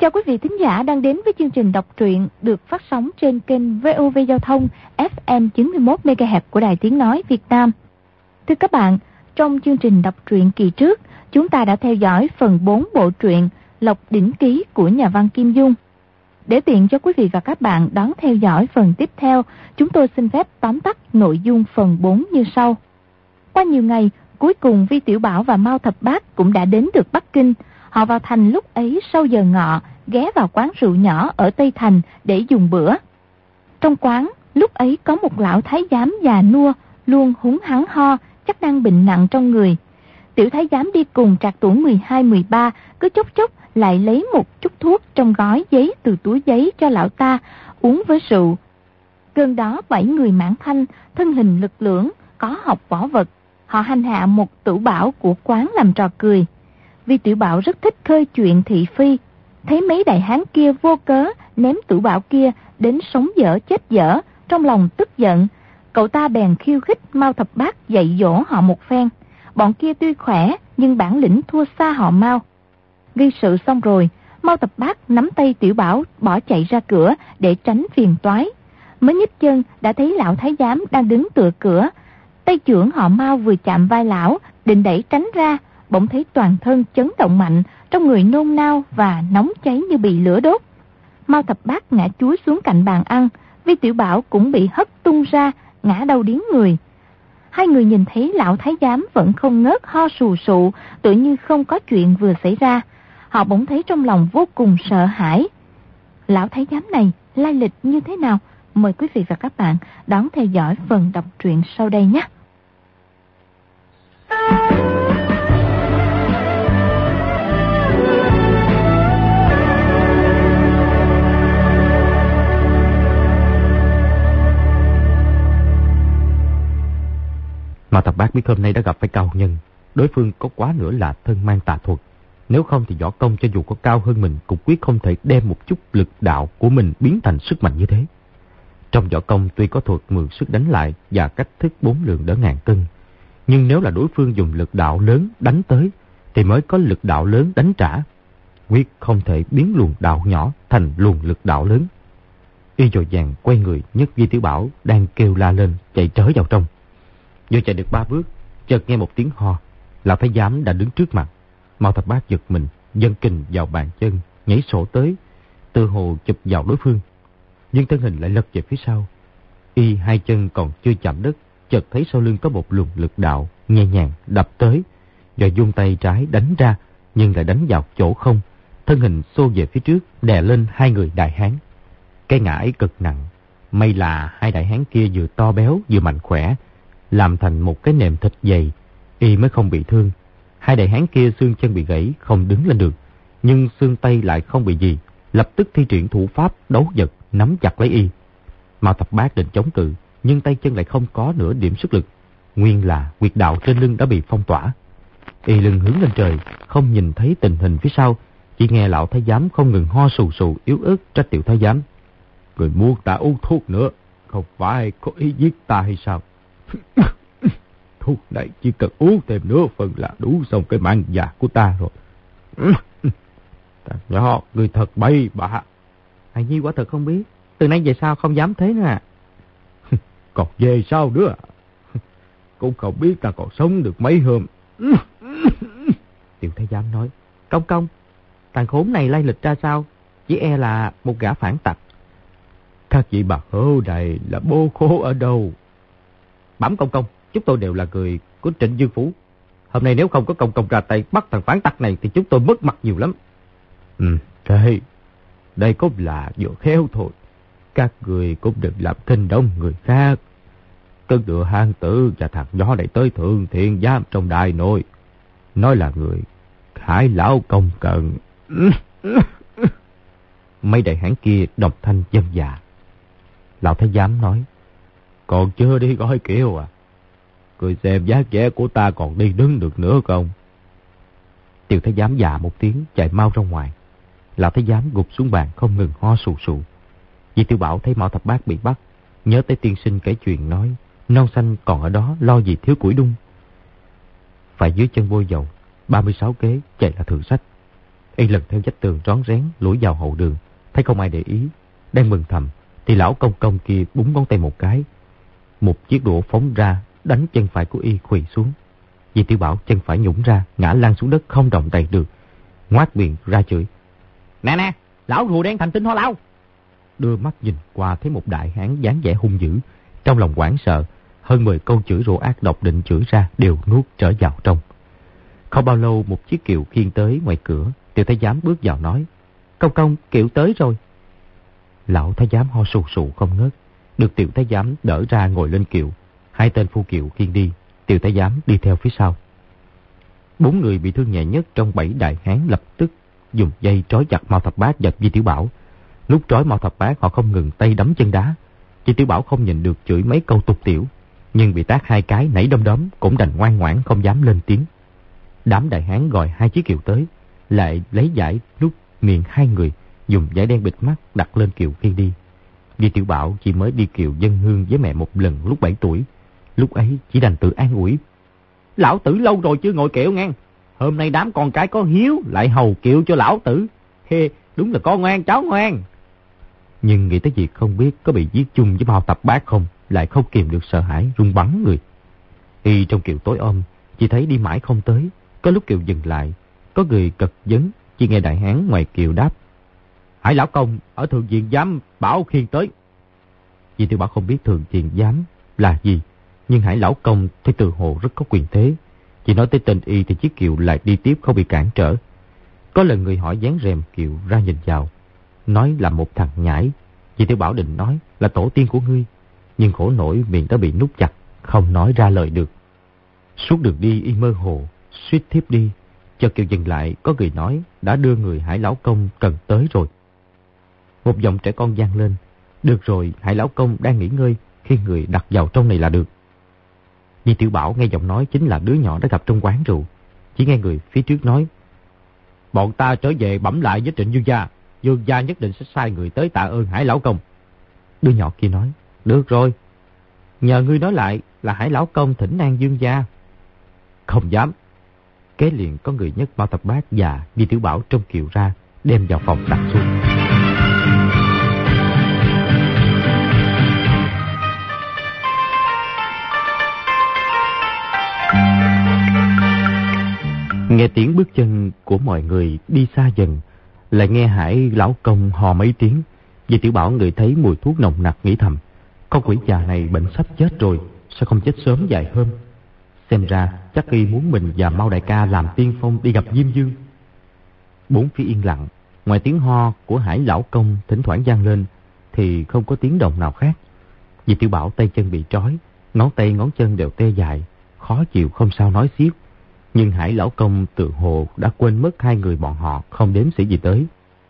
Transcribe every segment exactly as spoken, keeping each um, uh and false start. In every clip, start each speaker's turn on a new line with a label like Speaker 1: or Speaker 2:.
Speaker 1: chào quý vị thính giả đang đến với chương trình đọc truyện được phát sóng trên kênh vê o vê Giao thông ép em chín mươi mốt mê ga héc của Đài Tiếng Nói Việt Nam. Thưa các bạn, trong chương trình đọc truyện kỳ trước, chúng ta đã theo dõi phần bốn bộ truyện Lộc Đỉnh Ký của nhà văn Kim Dung. Để tiện cho quý vị và các bạn đón theo dõi phần tiếp theo, chúng tôi xin phép tóm tắt nội dung phần bốn như sau. Qua nhiều ngày, cuối cùng Vi Tiểu Bảo và Mao Thập Bát cũng đã đến được Bắc Kinh. Họ vào thành lúc ấy sau giờ ngọ, ghé vào quán rượu nhỏ ở Tây Thành để dùng bữa. Trong quán, lúc ấy có một lão thái giám già nua, luôn húng hắng ho, chắc đang bệnh nặng trong người. Tiểu thái giám đi cùng trạc tuổi mười hai mười ba, cứ chốc chốc lại lấy một chút thuốc trong gói giấy từ túi giấy cho lão ta, uống với rượu. Cơn đó bảy người mãn thanh, thân hình lực lưỡng, có học võ vật. Họ hành hạ một tử bảo của quán làm trò cười. Vi Tiểu Bảo rất thích khơi chuyện thị phi. Thấy mấy đại hán kia vô cớ ném tử bảo kia đến sống dở chết dở, trong lòng tức giận. Cậu ta bèn khiêu khích Mao Thập Bát dạy dỗ họ một phen. Bọn kia tuy khỏe nhưng bản lĩnh thua xa họ Mao. Gây sự xong rồi, Mao Thập Bát nắm tay Tiểu Bảo bỏ chạy ra cửa để tránh phiền toái. Mới nhích chân đã thấy lão thái giám đang đứng tựa cửa. Tay trưởng họ Mao vừa chạm vai lão, định đẩy tránh ra, bỗng thấy toàn thân chấn động mạnh, trong người nôn nao và nóng cháy như bị lửa đốt. Mao Thập Bát ngã chúi xuống cạnh bàn ăn, Vi Tiểu Bảo cũng bị hất tung ra, ngã đau điếng người. Hai người nhìn thấy lão thái giám vẫn không ngớt ho sù sụ, tự như không có chuyện vừa xảy ra. Họ bỗng thấy trong lòng vô cùng sợ hãi. Lão thái giám này lai lịch như thế nào? Mời quý vị và các bạn đón theo dõi phần đọc truyện sau đây nhé.
Speaker 2: Mao Thập Bát biết hôm nay đã gặp phải cao nhân, đối phương có quá nữa là thân mang tà thuật. Nếu không thì võ công cho dù có cao hơn mình cũng quyết không thể đem một chút lực đạo của mình biến thành sức mạnh như thế. Trong võ công tuy có thuật mượn sức đánh lại và cách thức bốn lượng đỡ ngàn cân, nhưng nếu là đối phương dùng lực đạo lớn đánh tới thì mới có lực đạo lớn đánh trả, quyết không thể biến luồng đạo nhỏ thành luồng lực đạo lớn. Y dội vàng quay người nhấc Vi Tiểu Bảo đang kêu la lên chạy trở vào trong. Vừa chạy được ba bước, chợt nghe một tiếng ho. Lão thái giám đã đứng trước mặt. Mao Thập Bát giật mình, dâng kình vào bàn chân, nhảy sổ tới, tự hồ chụp vào đối phương. Nhưng thân hình lại lật về phía sau. Y hai chân còn chưa chạm đất, chợt thấy sau lưng có một luồng lực đạo nhẹ nhàng đập tới, rồi dung tay trái đánh ra, nhưng lại đánh vào chỗ không. Thân hình xô về phía trước, đè lên hai người đại hán. Cái ngã ấy cực nặng, may là hai đại hán kia vừa to béo vừa mạnh khỏe, làm thành một cái nệm thịt dày, Y mới không bị thương. Hai đại hán kia xương chân bị gãy, không đứng lên được, nhưng xương tay lại không bị gì, lập tức thi triển thủ pháp đấu vật, nắm chặt lấy Y. Mao Thập Bát định chống cự, nhưng tay chân lại không có nửa điểm sức lực. Nguyên là huyệt đạo trên lưng đã bị phong tỏa. Y lưng hướng lên trời, không nhìn thấy tình hình phía sau, chỉ nghe lão thái giám không ngừng ho sù sù yếu ớt trách tiểu thái giám: "Người muốn ta uống thuốc nữa, không phải có ý giết ta hay sao? Thuốc này chỉ cần uống thêm nửa phần là đủ xong cái mạng già của ta rồi." "Thằng nhỏ, người thật bậy bạ."
Speaker 1: "Hài Nhi quả thật không biết, từ nay về sau không dám thế nữa à."
Speaker 2: "Còn về sau nữa, cũng không biết ta còn sống được mấy hôm."
Speaker 1: Tiểu thái giám nói: "Công công, thằng khốn này lai lịch ra sao? Chỉ e là một gã phản tặc."
Speaker 2: "Các vị bà hữu này là bô khố ở đâu?"
Speaker 1: "Bẩm công công, chúng tôi đều là người của Trịnh Dương Phủ. Hôm nay nếu không có công công ra tay bắt thằng phản tặc này thì chúng tôi mất mặt nhiều lắm."
Speaker 2: "Ừ, đây, đây cũng là vừa khéo thôi. Các người cũng đừng làm kinh động người khác. Cứ đưa hang tử và thằng nhỏ này tới thượng thiện giám trong đại nội, nói là người Khải lão công cần."
Speaker 1: Mấy đại hán kia đồng thanh dâm dạ.
Speaker 2: Lão thái giám nói: "Còn chưa đi gói kiệu à? Cười xem giá vẻ của ta còn đi đứng được nữa không?"
Speaker 1: Tiểu thái giám dạ một tiếng chạy mau ra ngoài. Lão thái giám gục xuống bàn không ngừng ho sù sù. Vì Tiểu Bảo thấy Mao Thập Bát bị bắt, nhớ tới tiên sinh kể chuyện nói non xanh còn ở đó lo gì thiếu củi đun. Phải dưới chân bôi dầu, ba mươi sáu kế chạy là thượng sách.
Speaker 2: Y lần theo vách tường rón rén lủi vào hậu đường, thấy không ai để ý, đang mừng thầm thì lão công công kia búng ngón tay một cái, một chiếc đũa phóng ra đánh chân phải của Y khuỵu xuống. Di Tiểu Bảo chân phải nhũng ra, ngã lăn xuống đất không động đậy được, ngoác miệng ra chửi: Nè nè, lão rùa đen thành tinh hoa lao! Đưa mắt nhìn qua thấy một đại hán dáng vẻ hung dữ, trong lòng hoảng sợ, hơn mười câu chửi rủa ác độc định chửi ra đều nuốt trở vào trong. Không bao lâu một chiếc kiệu khiêng tới ngoài cửa, Tiểu thái giám bước vào nói: Công công, kiệu tới rồi. Lão thái giám ho sù sù không ngớt, được Tiểu thái giám đỡ ra ngồi lên kiệu. Hai tên phu kiệu khiêng đi, Tiểu thái giám đi theo phía sau. Bốn người bị thương nhẹ nhất trong bảy đại hán lập tức dùng dây trói chặt Mao Thập Bát và Di Tiểu Bảo. Lúc trói Mao Thập Bát họ không ngừng tay đấm chân đá. Di Tiểu Bảo không nhìn được chửi mấy câu tục tiểu, nhưng bị tát hai cái nảy đom đóm cũng đành ngoan ngoãn không dám lên tiếng. Đám đại hán gọi hai chiếc kiệu tới, lại lấy vải nút miệng hai người, dùng vải đen bịt mắt đặt lên kiệu khiêng đi. Di Tiểu Bảo chỉ mới đi kiệu dâng hương với mẹ một lần lúc bảy tuổi, lúc ấy chỉ đành tự an ủi: Lão tử lâu rồi chưa ngồi kiệu ngang, hôm nay đám con cái có hiếu lại hầu kiệu cho lão tử, hê, đúng là con ngoan cháu ngoan. Nhưng nghĩ tới việc không biết có bị giết chung với Mao Thập Bát không, lại không kìm được sợ hãi run bắn người. Y trong kiệu tối om, chỉ thấy đi mãi không tới, có lúc kiệu dừng lại, có người cật vấn, chỉ nghe đại hán ngoài kiệu đáp: Hải lão công ở thượng viện giám bảo khiêng tới. Di Tiểu Bảo không biết thượng viện giám là gì, nhưng Hải lão công thấy từ hồ rất có quyền thế, chỉ nói tới tên Y thì chiếc kiệu lại đi tiếp không bị cản trở. Có lần người hỏi dán rèm kiệu ra nhìn vào, nói là một thằng nhãi. Di Tiểu Bảo định nói là tổ tiên của ngươi, nhưng khổ nổi miệng đã bị nút chặt, không nói ra lời được. Suốt đường đi Y mơ hồ, suýt thiếp đi. Chợt kiệu dừng lại, có người nói đã đưa người Hải lão công cần tới rồi. Một giọng trẻ con vang lên: Được rồi, Hải lão công đang nghỉ ngơi, khi người đặt vào trong này là được. Di Tiểu Bảo nghe giọng nói chính là đứa nhỏ đã gặp trong quán rượu, chỉ nghe người phía trước nói: Bọn ta trở về bẩm lại với Trịnh Dương gia, Dương gia nhất định sẽ sai người tới tạ ơn Hải lão công. Đứa nhỏ kia nói: Được rồi, nhờ ngươi nói lại là Hải lão công thỉnh an Dương gia. Không dám. Kế liền có người nhấc Mao Thập Bát và Di Tiểu Bảo trong kiệu ra, đem vào phòng đặt xuống. Nghe tiếng bước chân của mọi người đi xa dần, lại nghe Hải lão công hò mấy tiếng. Di Tiểu Bảo người thấy mùi thuốc nồng nặc, nghĩ thầm: Con quỷ già này bệnh sắp chết rồi, sao không chết sớm vài hôm? Xem ra chắc Y muốn mình và Mao đại ca làm tiên phong đi gặp Diêm Dương. Bốn phía yên lặng, ngoài tiếng ho của Hải lão công thỉnh thoảng vang lên thì không có tiếng động nào khác. Di Tiểu Bảo tay chân bị trói, ngón tay ngón chân đều tê dại, khó chịu không sao nói xiết. Nhưng Hải lão công tự hồ đã quên mất hai người bọn họ không đếm xỉa gì tới.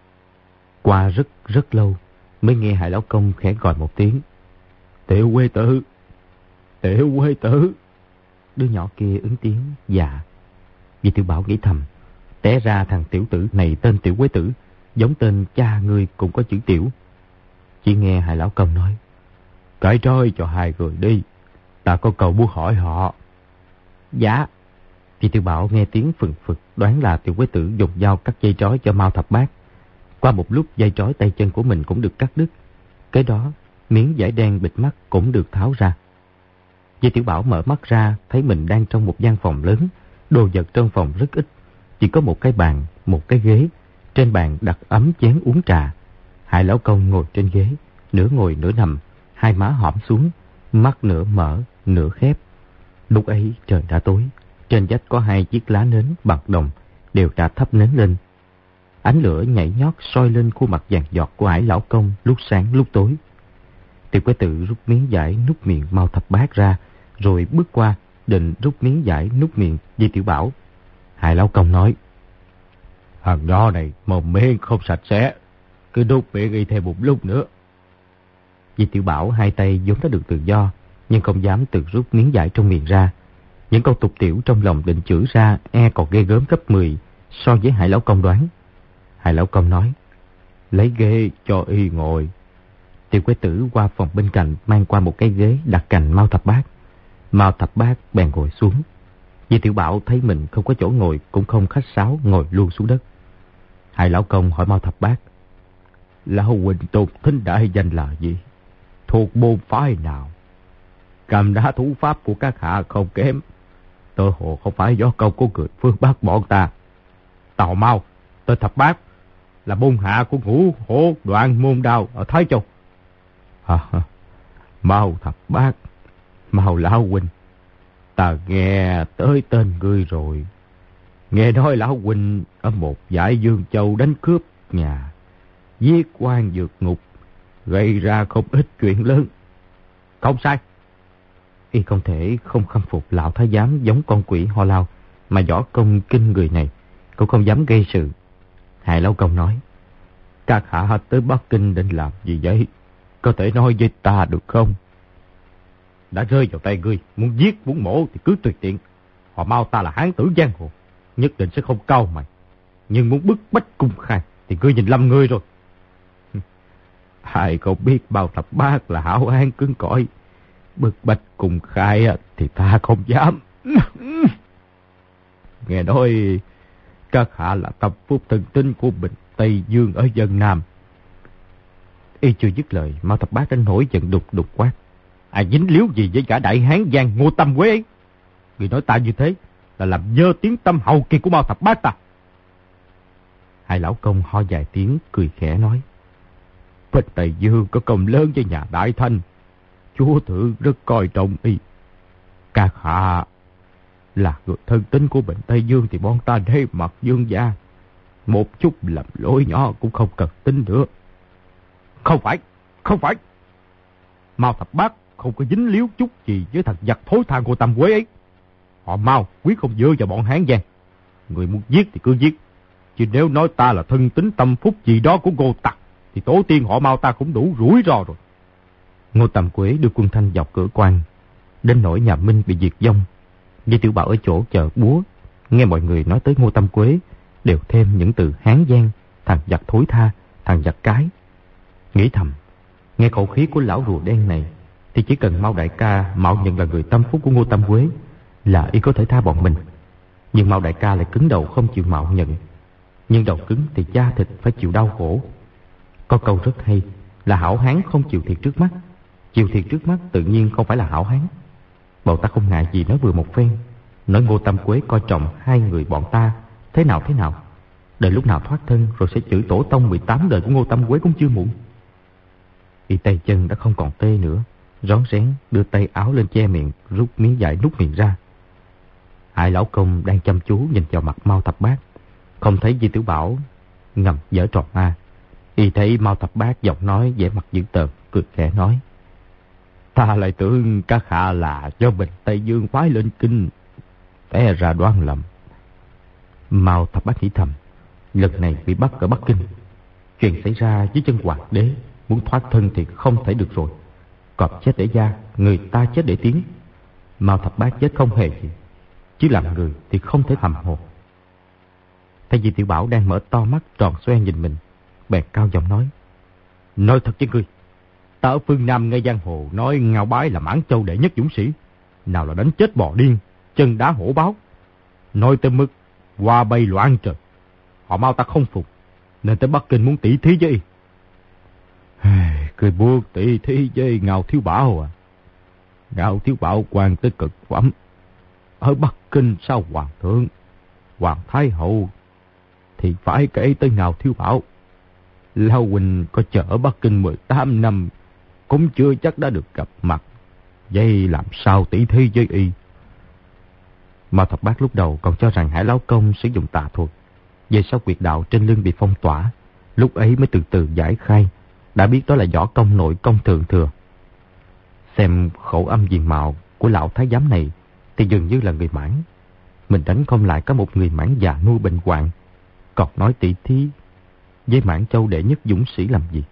Speaker 2: Qua rất rất lâu mới nghe Hải lão công khẽ gọi một tiếng: Tiểu quê tử, Tiểu quê tử. Đứa nhỏ kia ứng tiếng dạ. Di Tiểu Bảo nghĩ thầm: Té ra thằng tiểu tử này tên Tiểu quê tử, giống tên cha ngươi cũng có chữ Tiểu. Chỉ nghe Hải lão công nói: Cởi trói cho hai người đi, ta có câu muốn hỏi họ. Dạ. Di Tiểu Bảo nghe tiếng phừng phực, đoán là Tiểu quế tử dùng dao cắt dây trói cho Mao Thập Bát. Qua một lúc dây trói tay chân của mình cũng được cắt đứt. Cái đó miếng vải đen bịt mắt cũng được tháo ra. Di Tiểu Bảo mở mắt ra, thấy mình đang trong một gian phòng lớn, đồ vật trong phòng rất ít, chỉ có một cái bàn, một cái ghế. Trên bàn đặt ấm chén uống trà. Hải lão công ngồi trên ghế, nửa ngồi nửa nằm, hai má hõm xuống, mắt nửa mở nửa khép. Lúc ấy trời đã tối, trên vách có hai chiếc lá nến bằng đồng đều đã thắp nến lên. Ánh lửa nhảy nhót soi lên khuôn mặt vàng giọt của Hải lão công lúc sáng lúc tối. Tiểu quái tử rút miếng vải nút miệng Mao Thập Bát ra, rồi bước qua định rút miếng vải nút miệng Di Tiểu Bảo. Hải lão công nói: Thằng đó này mồm miệng không sạch sẽ, cứ đút miệng y thêm một lúc nữa. Di Tiểu Bảo hai tay vốn đã được tự do, nhưng không dám tự rút miếng vải trong miệng ra. Những câu tục tiểu trong lòng định chửi ra e còn ghê gớm gấp mười so với Hải lão công đoán. Hải lão công nói: Lấy ghế cho y ngồi. Tiểu quái tử qua phòng bên cạnh mang qua một cái ghế đặt cạnh Mao Thập Bát. Mao Thập Bát bèn ngồi xuống. Di Tiểu Bảo thấy mình không có chỗ ngồi cũng không khách sáo ngồi luôn xuống đất. Hai lão công hỏi Mao Thập Bát. Lão huynh tôn thính đại danh là gì? Thuộc môn phái nào? Cầm đá thủ pháp của các hạ không kém. Tơ hồ không phải do công của người phương Bắc bọn ta. Tào Mao, tên Thập Bát, là môn hạ của Ngũ Hổ Đoạn môn đao ở Thái Châu. À, Mao Thập Bát, Mao lão huynh, ta nghe tới tên ngươi rồi. Nghe nói lão huynh ở một dải Dương Châu đánh cướp nhà, giết quan vượt ngục, gây ra không ít chuyện lớn. Không sai. Y không thể không khâm phục lão thái giám giống con quỷ Ho Lao, mà võ công kinh người này cũng không dám gây sự. Hai lão công nói, các hạ tới Bắc Kinh định làm gì vậy? Có thể nói với ta được không? Đã rơi vào tay ngươi, muốn giết muốn mổ thì cứ tùy tiện. Họ Mao ta là hán tử giang hồ, nhất định sẽ không cau mày. Nhưng muốn bức bách cung khai thì ngươi nhìn lầm ngươi rồi. Ai không biết Mao Thập Bát là hảo hán cứng cỏi, bức bách cung khai thì ta không dám. Nghe nói các hạ là tâm phúc thần tinh của Bình Tây Dương ở Vân Nam. Y chưa dứt lời, Mao Thập Bát đã nổi giận đục đục quát. Ai dính líu gì với cả đại hán giang Ngô Tâm Quế ấy? Người nói ta như thế là làm dơ tiếng tâm hậu kỳ của Mao Thập Bát ta. Hai lão công ho dài tiếng, cười khẽ nói. Bình Tây Dương có công lớn với nhà Đại Thanh, chúa thượng rất coi trọng y. Các hạ là người thân tín của Bình Tây Dương thì bọn ta để mặt Dương gia, một chút làm lỗi nhỏ cũng không cần tính nữa. Không phải, không phải. Mao Thập Bát không có dính líu chút gì với thằng giặc thối tha của Tâm Quế ấy. Họ Mao quyết không dựa vào bọn Hán Giang. Người muốn giết thì cứ giết, chứ nếu nói ta là thân tín tâm phúc gì đó của Ngô Tặc thì tổ tiên họ Mao ta cũng đủ rủi ro rồi. Ngô Tâm Quế đưa quân Thanh dọc cửa quan, đến nỗi nhà Minh bị diệt vong. Di Tiểu Bảo ở chỗ chờ búa, nghe mọi người nói tới Ngô Tâm Quế, đều thêm những từ Hán Giang, thằng giặc thối tha, thằng giặc cái. Nghĩ thầm, nghe khẩu khí của lão rùa đen này thì chỉ cần Mao đại ca mạo nhận là người tâm phúc của Ngô Tâm Quế là y có thể tha bọn mình. Nhưng Mao đại ca lại cứng đầu không chịu mạo nhận. Nhưng đầu cứng thì da thịt phải chịu đau khổ. Có câu rất hay là hảo hán không chịu thiệt trước mắt, chịu thiệt trước mắt tự nhiên không phải là hảo hán. Bọn ta không ngại gì nói vừa một phen, nói Ngô Tâm Quế coi trọng hai người bọn ta thế nào thế nào, đợi lúc nào thoát thân rồi sẽ chửi tổ tông mười tám đời của Ngô Tâm Quế cũng chưa muộn. Y tay chân đã không còn tê nữa, rón rén đưa tay áo lên che miệng, rút miếng vải nút miệng ra. Hai lão công đang chăm chú nhìn vào mặt Mao Thập Bát, không thấy Di Tiểu Bảo ngầm giở trò ma. Y thấy Mao Thập Bát giọng nói vẻ mặt dữ tợn, cười khẽ nói: Ta lại tưởng các hạ là do Bình Tây Dương phái lên kinh, té ra đoán lầm. Mao Thập Bát nghĩ thầm, lần này bị bắt ở Bắc Kinh, chuyện xảy ra với chân hoàng đế, muốn thoát thân thì không thể được rồi. Cọp chết để da, người ta chết để tiếng. Mao Thập Bát chết không hề gì, chứ làm người thì không thể hầm hồ. Thấy Di Tiểu Bảo đang mở to mắt tròn xoe nhìn mình, bèn cao giọng nói: Nói thật với ngươi, ta ở phương Nam ngay giang hồ nói Ngao Bái là Mãn Châu đệ nhất dũng sĩ, nào là đánh chết bò điên, chân đá hổ báo, nói tới mức hoa bay loạn trời. Họ Mao ta không phục, nên tới Bắc Kinh muốn tỉ thí với y. Cười buộc tỉ thí với Ngao Thiếu Bảo à? Ngao Thiếu Bảo quan tới cực phẩm, ở Bắc Kinh sao hoàng thượng, hoàng thái hậu thì phải kể tới Ngao Thiếu Bảo. Lão huynh có chờ ở Bắc Kinh mười tám năm cũng chưa chắc đã được gặp mặt, vậy làm sao tỉ thí với y? Mao Thập Bát lúc đầu còn cho rằng Hải Lão Công sử dụng tà thuật, về sau quyệt đạo trên lưng bị phong tỏa, lúc ấy mới từ từ giải khai, đã biết đó là võ công nội công thượng thừa. Xem khẩu âm diện mạo của lão thái giám này thì dường như là người Mãn. Mình đánh không lại có một người Mãn già nuôi bệnh hoạn, còn nói tỉ thí với Mãn Châu đệ nhất dũng sĩ làm gì?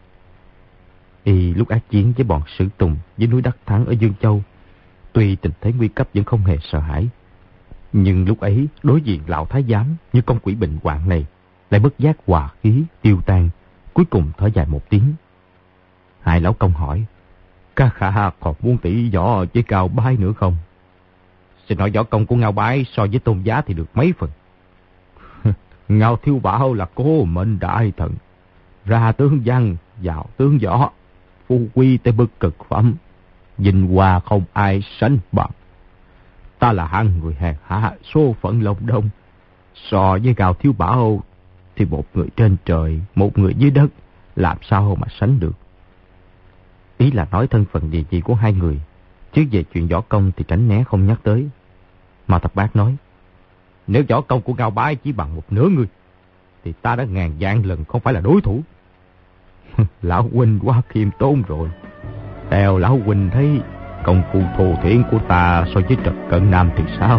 Speaker 2: Y lúc ác chiến với bọn Sử Tùng với núi Đắc Thắng ở Dương Châu, tuy tình thế nguy cấp vẫn không hề sợ hãi, nhưng lúc ấy đối diện lão thái giám như con quỷ bệnh hoạn này lại bất giác hòa khí tiêu tan, cuối cùng thở dài một tiếng. Hai lão công hỏi: Các khả còn muốn tỉ võ với Ngao Bái nữa không? Xin hỏi võ công của Ngao Bái so với Tôn Giá thì được mấy phần? Ngao Thiếu Bảo là cố mệnh đại thần, ra tướng văn, vào tướng võ, phu quy tới bậc cực phẩm, vinh hoa không ai sánh bằng. Ta là hạng người hèn hạ, số phận lông đông. So với Ngao Thiếu Bảo thì một người trên trời, một người dưới đất, làm sao mà sánh được. Ý là nói thân phận địa vị của hai người, chứ về chuyện võ công thì tránh né không nhắc tới. Mao Thập Bác nói, nếu võ công của Ngao Bái chỉ bằng một nửa người, thì ta đã ngàn vạn lần không phải là đối thủ. Lão huynh quá khiêm tốn rồi. Theo lão huynh thấy công phu thô thiển của ta so với Trần Cận Nam thì sao?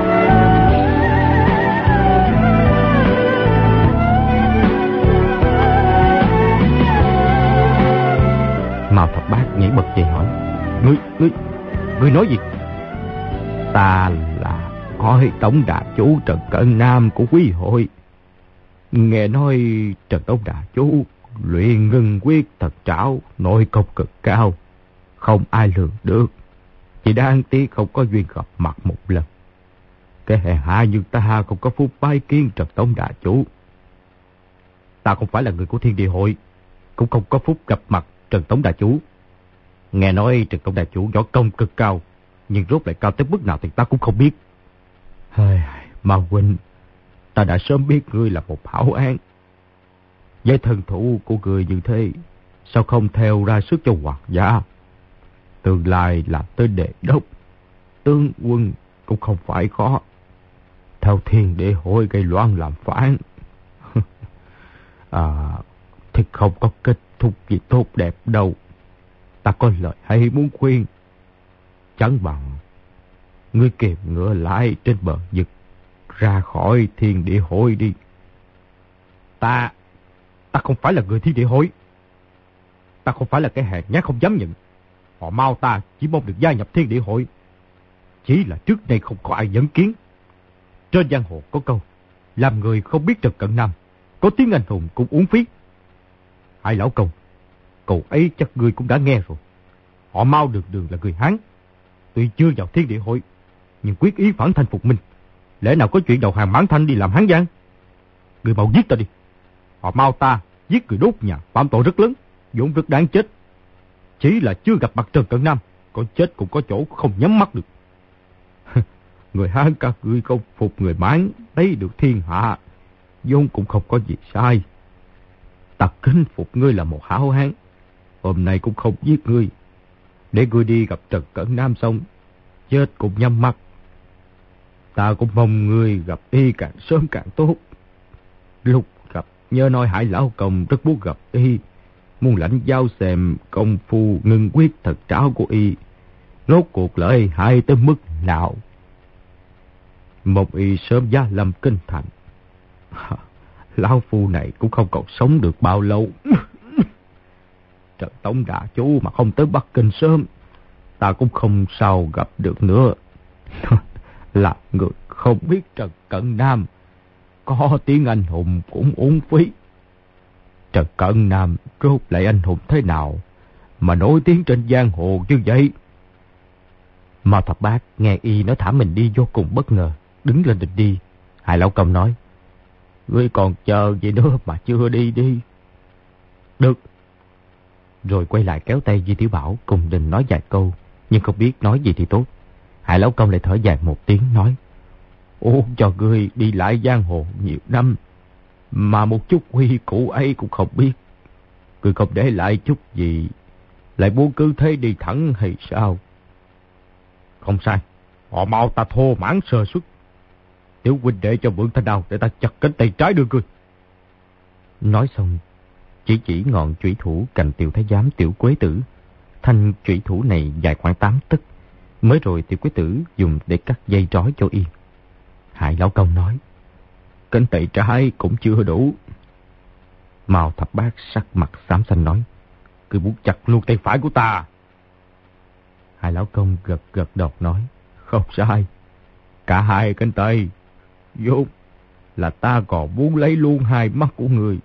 Speaker 2: Mao Thập Bác nhảy bật dậy hỏi, Ngươi, ngươi, ngươi nói gì? Ta là hỏi tổng đà chủ Trần Cận Nam của quý hội. Nghe nói Trần tổng đà chủ luyện ngân quyết thật trảo, nội công cực cao, không ai lường được. Chỉ đáng tiếc không có duyên gặp mặt một lần. Cái hèn hạ như ta không có phúc bái kiến Trần tổng đà chủ. Ta không phải là người của Thiên Địa hội, cũng không có phúc gặp mặt Trần tổng đà chủ. Nghe nói Trần tổng đà chủ võ công cực cao, nhưng rốt lại cao tới mức nào thì ta cũng không biết. Mà huynh, ta đã sớm biết ngươi là một hảo án. Với thần thủ của người như thế, sao không theo ra sức cho hoàng gia? Tương lai làm tới đệ đốc, tướng quân cũng không phải khó. Theo Thiên Địa hội gây loạn làm phản, à, thì không có kết thúc gì tốt đẹp đâu. Ta có lời hay muốn khuyên, chẳng bằng ngươi kìm ngựa lại trên bờ vực, ra khỏi Thiên Địa hội đi. Ta, ta không phải là người Thiên Địa hội. Ta không phải là cái hèn nhát không dám nhận. Họ Mao ta chỉ mong được gia nhập Thiên Địa hội. Chỉ là trước đây không có ai dẫn kiến. Trên giang hồ có câu, làm người không biết Trần Cận Nam, có tiếng anh hùng cũng uổng phí. Hai lão công, câu ấy chắc ngươi cũng đã nghe rồi. Họ Mao được đường là người Hán, tuy chưa vào Thiên Địa hội, nhưng quyết ý phản thanh phục minh. Lẽ nào có chuyện đầu hàng mãn thanh đi làm Hán Giang? Người mau giết ta đi. Họ Mao ta giết người đốt nhà, phạm tội rất lớn, vốn rất đáng chết. Chỉ là chưa gặp mặt Trần Cận Nam, có chết cũng có chỗ không nhắm mắt được. Người Hán các ngươi không phục người Mãn, lấy được thiên hạ, vốn cũng không có gì sai. Ta kính phục ngươi là một hảo hán, hôm nay cũng không giết ngươi, để ngươi đi gặp Trần Cận Nam xong, chết cũng nhắm mắt. Ta cũng mong ngươi gặp y càng sớm càng tốt. Lúc gặp nhớ nói Hải lão công rất muốn gặp y, muốn lãnh giáo xem công phu ngưng quyết thật trảo của y, rốt cuộc lợi hại tới mức nào. Mong y sớm giá lâm kinh thành. Lão phu này cũng không còn sống được bao lâu. Trần tổng đà chủ mà không tới Bắc Kinh sớm, ta cũng không sao gặp được nữa. Là người không biết Trần Cận Nam, có tiếng anh hùng cũng uổng phí. Trần Cận Nam rốt lại anh hùng thế nào mà nổi tiếng trên giang hồ như vậy? Mao Thập Bác nghe y nói thả mình đi vô cùng bất ngờ, đứng lên định đi. Hai lão công nói, ngươi còn chờ gì nữa mà chưa đi đi. Được. Rồi quay lại kéo tay Di Tiểu Bảo cùng Đình nói vài câu, nhưng không biết nói gì thì tốt. Hai lão công lại thở dài một tiếng nói, ô cho ngươi đi lại giang hồ nhiều năm, mà một chút huy cũ ấy cũng không biết. Ngươi không để lại chút gì, lại muốn cứ thế đi thẳng hay sao? Không sai, họ Mao ta thô mãn sơ xuất. Tiểu huynh đệ cho mượn thanh đao để ta chặt cánh tay trái đưa ngươi. Nói xong, chỉ chỉ ngọn chủy thủ cạnh Tiểu Thái giám Tiểu Quế Tử. Thanh chủy thủ này dài khoảng tám tấc, mới rồi Tiểu Quế Tử dùng để cắt dây trói cho y. Hải lão công nói, cánh tay trái cũng chưa đủ. Mao Thập Bác sắc mặt xám xanh nói, cứ muốn chặt luôn tay phải của ta. Hải lão công gật gật đầu nói, không sai, cả hai cánh tay. Vốn là ta còn muốn lấy luôn hai mắt của người.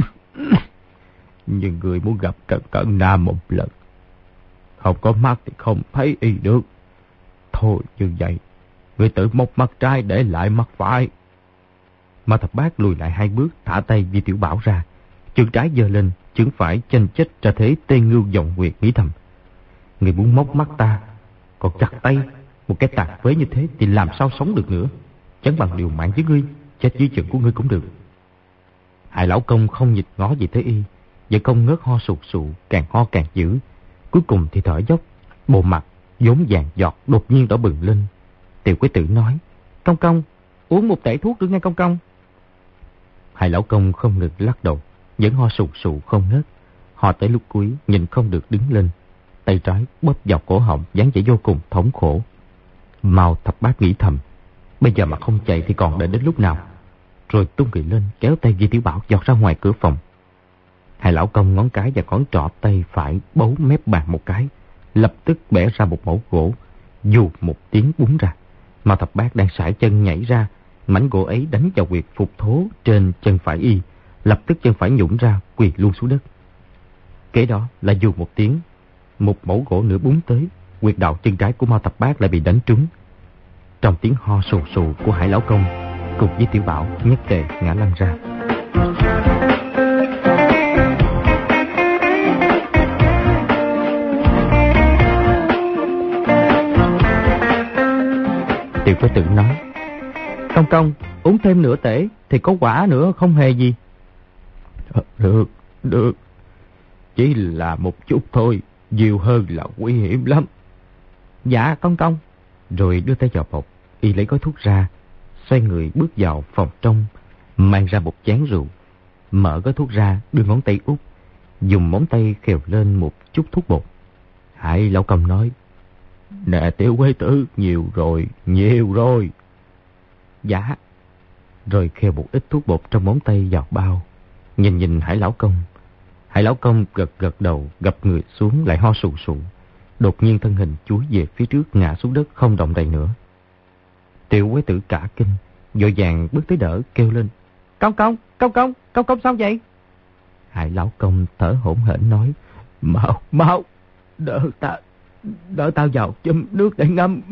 Speaker 2: Nhưng người muốn gặp Trần Cận Nam một lần, không có mắt thì không thấy y được. Thôi như vậy, người tự móc mắt trái để lại mắt phải. Mao Thập Bát lùi lại hai bước, thả tay Di Tiểu Bảo ra, chân trái giơ lên, chân phải chênh chếch ra thế tê ngưu vọng nguyệt, nghĩ thầm: người muốn móc mắt ta, còn chặt tay một cái tàn phế như thế thì làm sao sống được nữa. Chẳng bằng liều mạng với ngươi, chết dưới chân của ngươi cũng được. Hải lão công không nhịn ngó gì tới y, vợ công ngớt ho sụt sụ, càng ho càng dữ, cuối cùng thì thở dốc, bộ mặt vốn vàng giọt đột nhiên đỏ bừng lên. Tiểu Quế Tử nói: công công, uống một tể thuốc nữa nghe công công. Hải lão công không ngừng lắc đầu, vẫn ho sụt sụ không ngớt. Ho tới lúc cuối nhìn không được đứng lên, tay trái bóp vào cổ họng, dáng vẻ vô cùng thống khổ. Mao Thập Bát nghĩ thầm: bây giờ mà không chạy thì còn đợi đến lúc nào. Rồi tung người lên kéo tay Di Tiểu Bảo giọt ra ngoài cửa phòng. Hải lão công ngón cái và ngón trỏ tay phải bấu mép bàn một cái, lập tức bẻ ra một mẩu gỗ, dù một tiếng búng ra. Mao Thập Bát đang sải chân nhảy ra, mảnh gỗ ấy đánh vào huyệt phục thố trên chân phải y, lập tức chân phải nhũn ra, quỳ luôn xuống đất. Kế đó là dù một tiếng, một mẩu gỗ nữa búng tới, huyệt đạo chân trái của Mao Thập Bát lại bị đánh trúng. Trong tiếng ho sù sù của Hải lão công, cùng với Tiểu Bảo nhất tề ngã lăn ra. Tiểu Quế Tử nói: công công, uống thêm nửa tể thì có quả nữa, không hề gì. Ờ, được, được. Chỉ là một chút thôi, nhiều hơn là nguy hiểm lắm. Dạ công công. Rồi đưa tay vào bọc, y lấy gói thuốc ra, xoay người bước vào phòng trong, mang ra một chén rượu, mở gói thuốc ra, đưa ngón tay út, dùng móng tay khều lên một chút thuốc bột. Hải lão công nói: nè Tiểu Quế Tử, nhiều rồi, nhiều rồi. Dạ. Rồi khều một ít thuốc bột trong móng tay vào bao, nhìn nhìn Hải lão công. Hải lão công gật gật đầu, gập người xuống lại ho sù sụ. Đột nhiên thân hình chúi về phía trước, ngã xuống đất không động đậy nữa. Tiểu Quế Tử cả kinh, vội vàng bước tới đỡ, kêu lên: công công, công công, công công sao vậy? Hải lão công thở hổn hển nói: mau, mau, đỡ ta, đỡ tao vào châm nước để ngâm.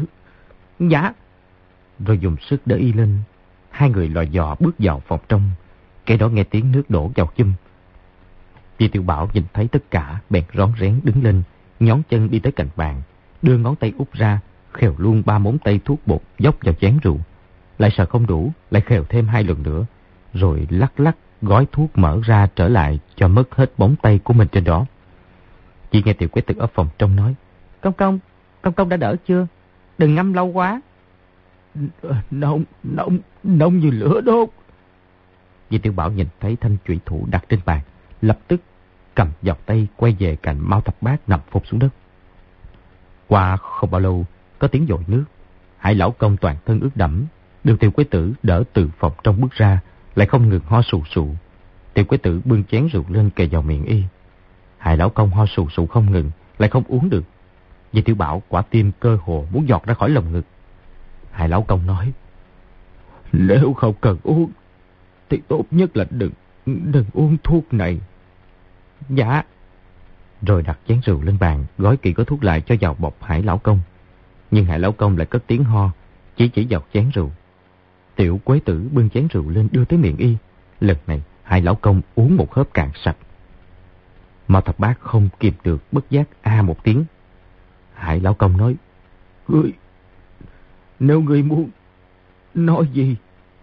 Speaker 2: Dạ. Rồi dùng sức đỡ y lên. Hai người lò dò bước vào phòng trong. Cái đó nghe tiếng nước đổ vào châm. Di Tiểu Bảo nhìn thấy tất cả, bèn rón rén đứng lên, nhón chân đi tới cạnh bàn, đưa ngón tay út ra, khều luôn ba móng tay thuốc bột dốc vào chén rượu. Lại sợ không đủ, lại khều thêm hai lần nữa, rồi lắc lắc gói thuốc mở ra trở lại cho mất hết móng tay của mình trên đó. Chỉ nghe Tiểu Quế Tử ở phòng trong nói: công công, công công đã đỡ chưa? Đừng ngâm lâu quá. Nóng, nóng, nóng như lửa đốt. Di Tiểu Bảo nhìn thấy thanh chủy thủ đặt trên bàn, lập tức cầm dọc tay quay về cạnh Mao Thập Bát nằm phục xuống đất. Qua không bao lâu, có tiếng dội nước. Hải lão công toàn thân ướt đẫm, được Tiểu Quế Tử đỡ từ phòng trong bước ra, lại không ngừng ho sù sụ. Tiểu Quế Tử bưng chén rượu lên kề vào miệng y. Hải lão công ho sù sụ không ngừng, lại không uống được. Di Tiểu Bảo quả tim cơ hồ muốn giọt ra khỏi lồng ngực. Hải lão công nói: nếu không cần uống thì tốt nhất là đừng đừng uống thuốc này. Dạ. Rồi đặt chén rượu lên bàn, gói kỹ gói thuốc lại cho vào bọc Hải lão công. Nhưng Hải lão công lại cất tiếng ho, chỉ chỉ vào chén rượu. Tiểu Quế Tử bưng chén rượu lên đưa tới miệng y. Lần này Hải lão công uống một hớp cạn sạch. Mao Thập Bát không kìm được, bất giác a một tiếng. Hải lão công nói: Ngươi, nếu ngươi muốn nói gì?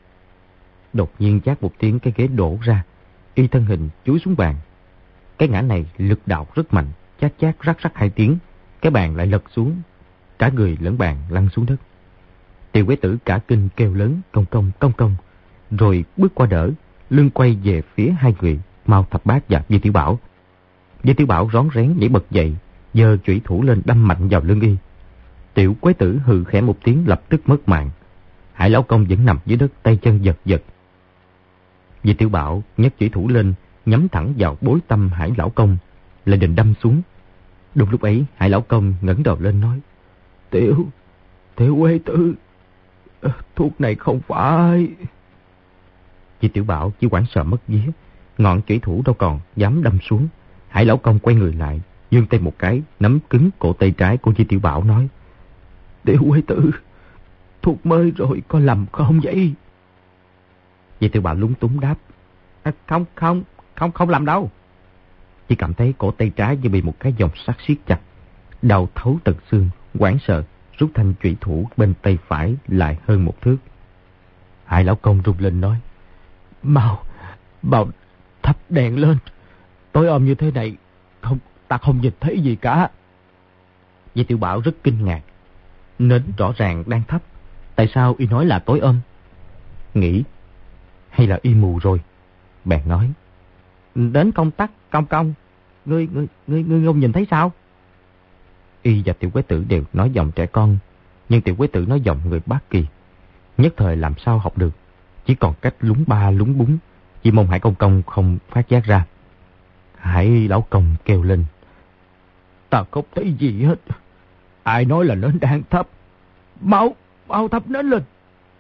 Speaker 2: Đột nhiên chát một tiếng, cái ghế đổ ra, y thân hình chúi xuống bàn. Cái ngã này lực đạo rất mạnh, chát chát rắc rắc hai tiếng, cái bàn lại lật xuống, cả người lẫn bàn lăn xuống đất. Tiểu Quế Tử cả kinh kêu lớn: công công, công công, rồi bước qua đỡ, lưng quay về phía hai người Mao Thập Bát và Di Tiểu Bảo. Di Tiểu Bảo rón rén nhảy bật dậy, giơ chủy thủ lên đâm mạnh vào lưng y. Tiểu Quế Tử hừ khẽ một tiếng, lập tức mất mạng. Hải lão công vẫn nằm dưới đất, tay chân giật giật. Di Tiểu Bảo nhấc chủy thủ lên, nhắm thẳng vào bối tâm Hải lão công, lại định đâm xuống. Đúng lúc ấy, Hải lão công ngẩng đầu lên nói: Tiểu, Tiểu Quế Tử, thuốc này không phải. Di Tiểu Bảo chỉ hoảng sợ mất vía, ngọn chủy thủ đâu còn dám đâm xuống. Hải lão công quay người lại, giương tay một cái, nắm cứng cổ tay trái của Di Tiểu Bảo nói: Tiểu Quế Tử, thuốc mới rồi có lầm không vậy? Dì Tiểu Bảo lúng túng đáp. À, không, không, không, không làm đâu. Chỉ cảm thấy cổ tay trái như bị một cái vòng sắt siết chặt, đau thấu tận xương, hoảng sợ, rút thanh chủy thủ bên tay phải lại hơn một thước. Hai lão công rung lên nói. Mau, mau thắp đèn lên. Tối om như thế này, không, ta không nhìn thấy gì cả. Dì Tiểu Bảo rất kinh ngạc. Nến rõ ràng đang thắp, tại sao y nói là tối om? Nghĩ, hay là y mù rồi? Bèn nói. Đến công tắc, công công. Ngươi, ngươi, ngươi, ngươi không nhìn thấy sao? Y và Tiểu Quế Tử đều nói giọng trẻ con, nhưng Tiểu Quế Tử nói giọng người Bát Kỳ. Nhất thời làm sao học được, chỉ còn cách lúng ba lúng búng. Chỉ mong Hải Công Công không phát giác ra. Hải lão công kêu lên. Ta không thấy gì hết. Ai nói là nến đang thắp? Mau, mau thắp nến lên.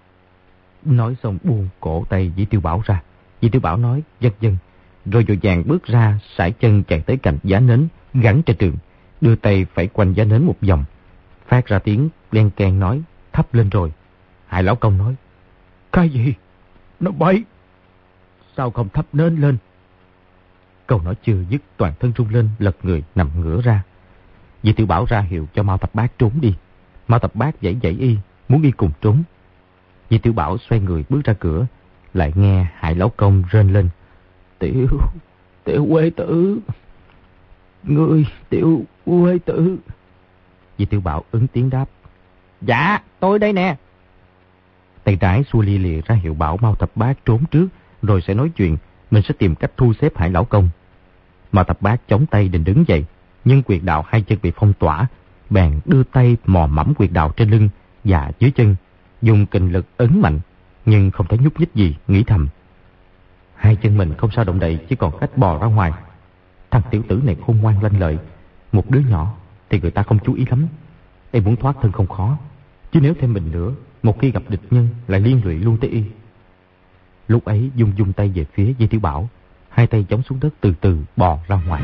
Speaker 2: Nói xong buông cổ tay Dĩ Tiểu Bảo ra. Dĩ Tiểu Bảo nói vâng vâng, rồi vội vàng bước ra, sải chân chạy tới cạnh giá nến gắn trên tường, đưa tay phải quanh giá nến một vòng, phát ra tiếng len keng nói thắp lên rồi. Hải lão công nói. Cái gì? Nó bậy. Sao không thắp nến lên? Câu nói chưa dứt, toàn thân rung lên, lật người nằm ngửa ra. Dì Tiểu Bảo ra hiệu cho Mao Thập Bát trốn đi. Mao Thập Bát giãy giãy y, muốn y cùng trốn. Dì Tiểu Bảo xoay người bước ra cửa, lại nghe Hải lão công rên lên. Tiểu, Tiểu Quế Tử. Ngươi, Tiểu Quế Tử. Dì Tiểu Bảo ứng tiếng đáp. Dạ, tôi đây nè. Tay trái xua lia lìa ra hiệu bảo Mao Thập Bát trốn trước, rồi sẽ nói chuyện, mình sẽ tìm cách thu xếp Hải lão công. Mao Thập Bát chống tay định đứng dậy, nhưng quyệt đạo hai chân bị phong tỏa, bèn đưa tay mò mẫm quyệt đạo trên lưng và dưới chân, dùng kình lực ấn mạnh, nhưng không thấy nhúc nhích gì, nghĩ thầm. Hai chân mình không sao động đậy, chỉ còn cách bò ra ngoài. Thằng tiểu tử này khôn ngoan lanh lợi, một đứa nhỏ thì người ta không chú ý lắm. Em muốn thoát thân không khó, chứ nếu thêm mình nữa, một khi gặp địch nhân lại liên lụy luôn tới y. Lúc ấy dung dung tay về phía Di Tiểu Bảo, hai tay chống xuống đất từ từ bò ra ngoài.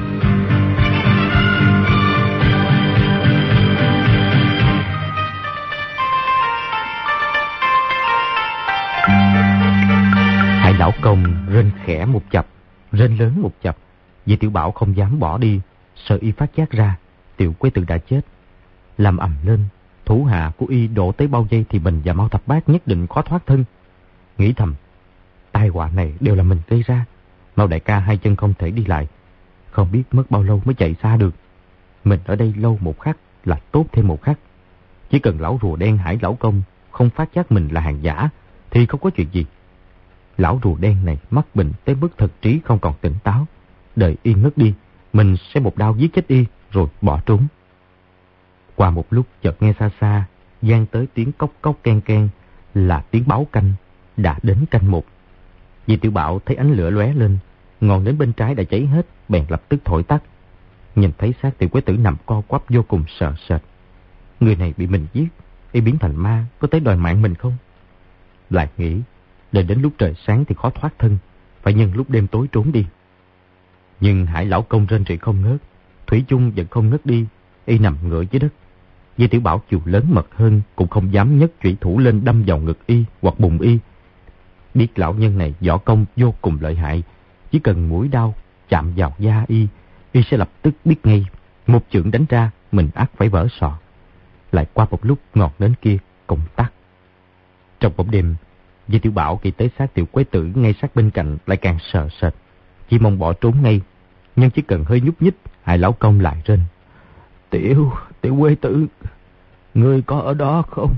Speaker 2: Hải lão công rên khẽ một chập, rên lớn một chập. Di Tiểu Bảo không dám bỏ đi, sợ y phát giác ra Tiểu Quế Tử đã chết. Làm ầm lên, thủ hạ của y đổ tới bao giây thì mình và Mao Thập Bát nhất định khó thoát thân. Nghĩ thầm, tai họa này đều là mình gây ra. Mao đại ca hai chân không thể đi lại, không biết mất bao lâu mới chạy xa được. Mình ở đây lâu một khắc là tốt thêm một khắc. Chỉ cần lão rùa đen Hải lão công không phát giác mình là hàng giả thì không có chuyện gì. Lão rùa đen này mắc bệnh tới mức thần trí không còn tỉnh táo. Đợi y ngất đi, mình sẽ một đao giết chết y rồi bỏ trốn. Qua một lúc chợt nghe xa xa vang tới tiếng cốc cốc ken ken, là tiếng báo canh. Đã đến canh một. Di Tiểu Bảo thấy ánh lửa lóe lên, ngọn nến bên trái đã cháy hết, bèn lập tức thổi tắt. Nhìn thấy xác Tiểu Quế Tử nằm co quắp vô cùng sợ sệt. Người này bị mình giết, y biến thành ma, có tới đòi mạng mình không? Lại nghĩ, đợi đến lúc trời sáng thì khó thoát thân, phải nhân lúc đêm tối trốn đi. Nhưng Hải lão công rên rỉ không ngớt, thủy chung vẫn không ngất đi, y nằm ngửa dưới đất. Di Tiểu Bảo chịu lớn mật hơn cũng không dám nhấc chủy thủ lên đâm vào ngực y hoặc bụng y. Biết lão nhân này võ công vô cùng lợi hại, chỉ cần mũi đao chạm vào da y, y sẽ lập tức biết ngay, một chưởng đánh ra mình ắt phải vỡ sọ. Lại qua một lúc ngọn nến kia cũng tắt. Trong bóng đêm, Di Tiểu Bảo khi tới xác Tiểu Quế Tử ngay sát bên cạnh lại càng sợ sệt, chỉ mong bỏ trốn ngay, nhưng chỉ cần hơi nhúc nhích, Hải lão công lại rên. Tiểu, Tiểu Quế Tử, ngươi có ở đó không?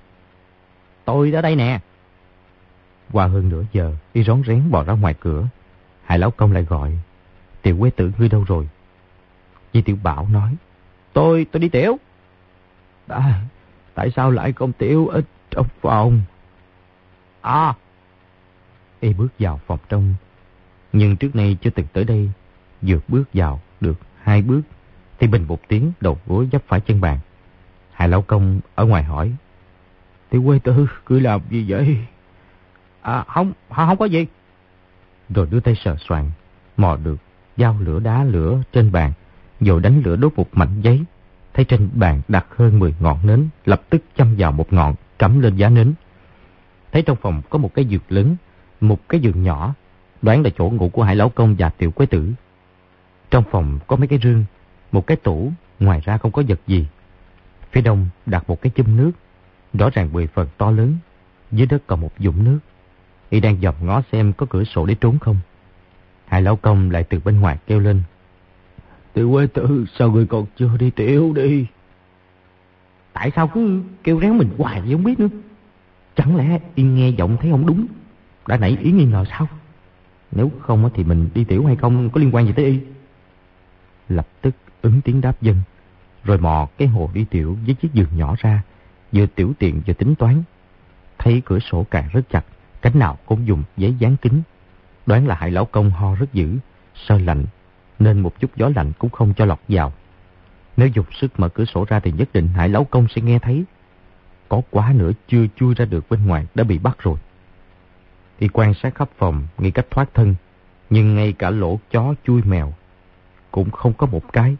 Speaker 2: Tôi ở đây nè. Qua hơn nửa giờ, y rón rén bò ra ngoài cửa. Hải lão công lại gọi. Tiểu Quế Tử ngươi đâu rồi? Di Tiểu Bảo nói. Tôi, tôi đi tiểu. À, tại sao lại không tiểu ở trong phòng? À. Y bước vào phòng trong, nhưng trước nay chưa từng tới đây. Vừa bước vào được hai bước thì bình một tiếng, đầu gối dấp phải chân bàn. Hải lão công ở ngoài hỏi. Tiểu Quế Tử, ngươi làm gì vậy? À, không, không có gì. Rồi đưa tay sờ soạn, mò được dao lửa đá lửa trên bàn, rồi đánh lửa đốt một mảnh giấy. Thấy trên bàn đặt hơn mười ngọn nến, lập tức châm vào một ngọn, cắm lên giá nến. Thấy trong phòng có một cái dược lớn, một cái giường nhỏ, đoán là chỗ ngủ của Hải Lão Công và Tiểu Quế Tử. Trong phòng có mấy cái rương, một cái tủ, ngoài ra không có vật gì. Phía đông đặt một cái chum nước, rõ ràng mười phần to lớn, dưới đất còn một vũng nước. Y đang dòm ngó xem có cửa sổ để trốn không. Hải Lão Công lại từ bên ngoài kêu lên: Tiểu Quế Tử, sao người còn chưa đi tiểu đi? Tại sao cứ kêu réo mình hoài vậy không biết nữa? Chẳng lẽ Y nghe giọng thấy không đúng, đã nảy ý nghi ngờ sao? Nếu không thì mình đi tiểu hay không có liên quan gì tới Y. Lập tức ứng tiếng đáp vâng, rồi mò cái hồ đi tiểu với chiếc giường nhỏ ra, vừa tiểu tiện vừa tính toán. Thấy cửa sổ càng rất chặt, cánh nào cũng dùng giấy dán kín. Đoán là Hải Lão Công ho rất dữ, sợ lạnh, nên một chút gió lạnh cũng không cho lọt vào. Nếu dùng sức mở cửa sổ ra thì nhất định Hải Lão Công sẽ nghe thấy. Có quá nữa chưa chui ra được bên ngoài đã bị bắt rồi. Y quan sát khắp phòng, nghĩ cách thoát thân, nhưng ngay cả lỗ chó chui mèo cũng không có một cái.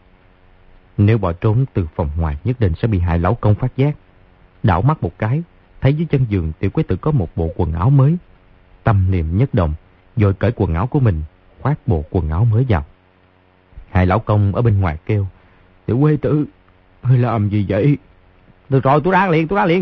Speaker 2: Nếu bỏ trốn từ phòng ngoài nhất định sẽ bị Hải Lão Công phát giác. Đảo mắt một cái, thấy dưới chân giường Tiểu Quế Tử có một bộ quần áo mới. Tâm niệm nhất động, rồi cởi quần áo của mình, khoác bộ quần áo mới vào. Hải Lão Công ở bên ngoài kêu: Tiểu Quế Tử, ngươi làm gì vậy? Được rồi, tôi ra liền, tôi ra liền.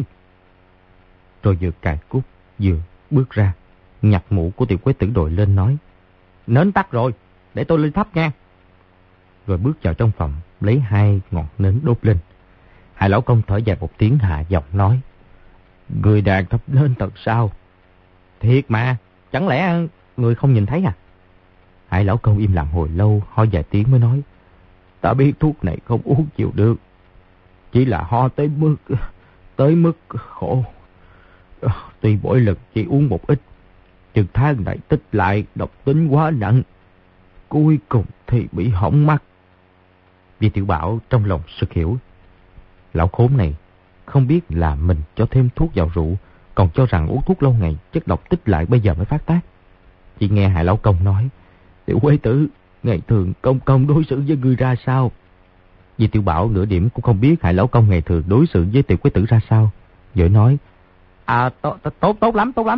Speaker 2: Rồi vừa cài cúc, vừa bước ra, nhặt mũ của Tiểu Quế Tử đội lên nói: Nến tắt rồi, để tôi lên thắp nha. Rồi bước vào trong phòng, lấy hai ngọn nến đốt lên. Hải Lão Công thở dài một tiếng, hạ giọng nói: Người đàn thắp nến thật sao? Thiệt mà, chẳng lẽ người không nhìn thấy à? Hải Lão Công im lặng hồi lâu, ho vài tiếng mới nói: Ta biết thuốc này không uống chịu được, chỉ là ho tới mức tới mức khổ. Tuy mỗi lần chỉ uống một ít, chừng tháng này tích lại độc tính quá nặng, cuối cùng thì bị hỏng mắt. Vì Tiểu Bảo trong lòng sực hiểu, lão khốn này không biết là mình cho thêm thuốc vào rượu, còn cho rằng uống thuốc lâu ngày chất độc tích lại bây giờ mới phát tác. Chỉ nghe Hải Lão Công nói: Tiểu Quế Tử, ngày thường Công Công đối xử với ngươi ra sao? Vì Tiểu Bảo nửa điểm cũng không biết Hải Lão Công ngày thường đối xử với Tiểu Quế Tử ra sao, vội nói: À tốt tốt tốt lắm, tốt lắm.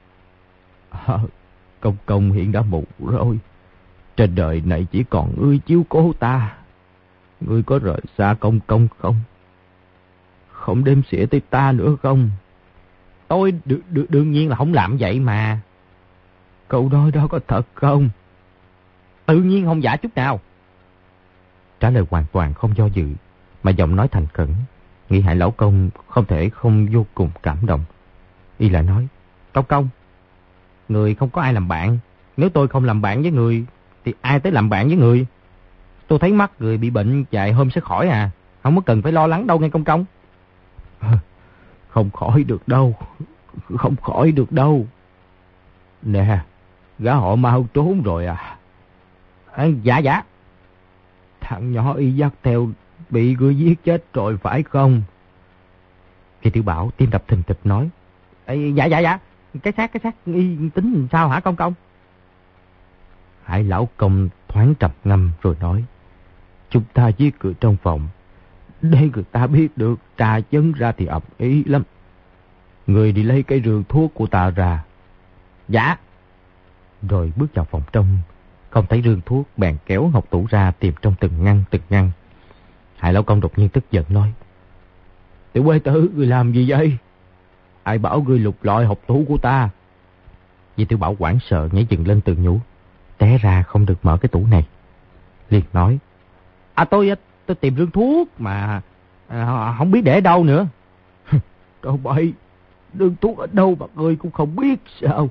Speaker 2: À, Công Công hiện đã mù rồi, trên đời này chỉ còn ngươi chiếu cố ta. Ngươi có rời xa Công Công không? Không đếm xỉa tới ta nữa không? Tôi đ- đ- đương nhiên là không làm vậy mà. Câu nói đó có thật không? Tự nhiên không giả chút nào. Trả lời hoàn toàn không do dự, mà giọng nói thành khẩn. Nghĩ Hải Lão Công không thể không vô cùng cảm động. Y lại nói: Công Công, người không có ai làm bạn. Nếu tôi không làm bạn với người thì ai tới làm bạn với người? Tôi thấy mắt người bị bệnh vài hôm sẽ khỏi à, không có cần phải lo lắng đâu nghe Công Công. Không khỏi được đâu, không khỏi được đâu. Nè, gã họ mau trốn rồi à? À dạ dạ. Thằng nhỏ Y dắt theo bị người giết chết rồi phải không? Khi Tiểu Bảo tim đập thình thịch nói: Ê, dạ dạ dạ, cái xác cái xác Y tính sao hả Công Công? Hải Lão Công thoáng trầm ngâm rồi nói: Chúng ta giết người trong phòng, để người ta biết được trà chấn ra thì ầm ĩ lắm. Người đi lấy cái rượu thuốc của ta ra. Dạ. Rồi bước vào phòng trong, không thấy rương thuốc, bèn kéo hộc tủ ra tìm trong từng ngăn từng ngăn. Hải Lão Công đột nhiên tức giận nói: Tiểu Quế Tử, người làm gì vậy? Ai bảo ngươi lục lọi hộc tủ của ta? Vì Tiểu Bảo hoảng sợ nhảy dựng lên tự nhủ: Té ra không được mở cái tủ này. Liền nói: À tôi tôi tìm rương thuốc mà à, không biết để ở đâu nữa. Đâu bậy, rương thuốc ở đâu mà ngươi cũng không biết sao?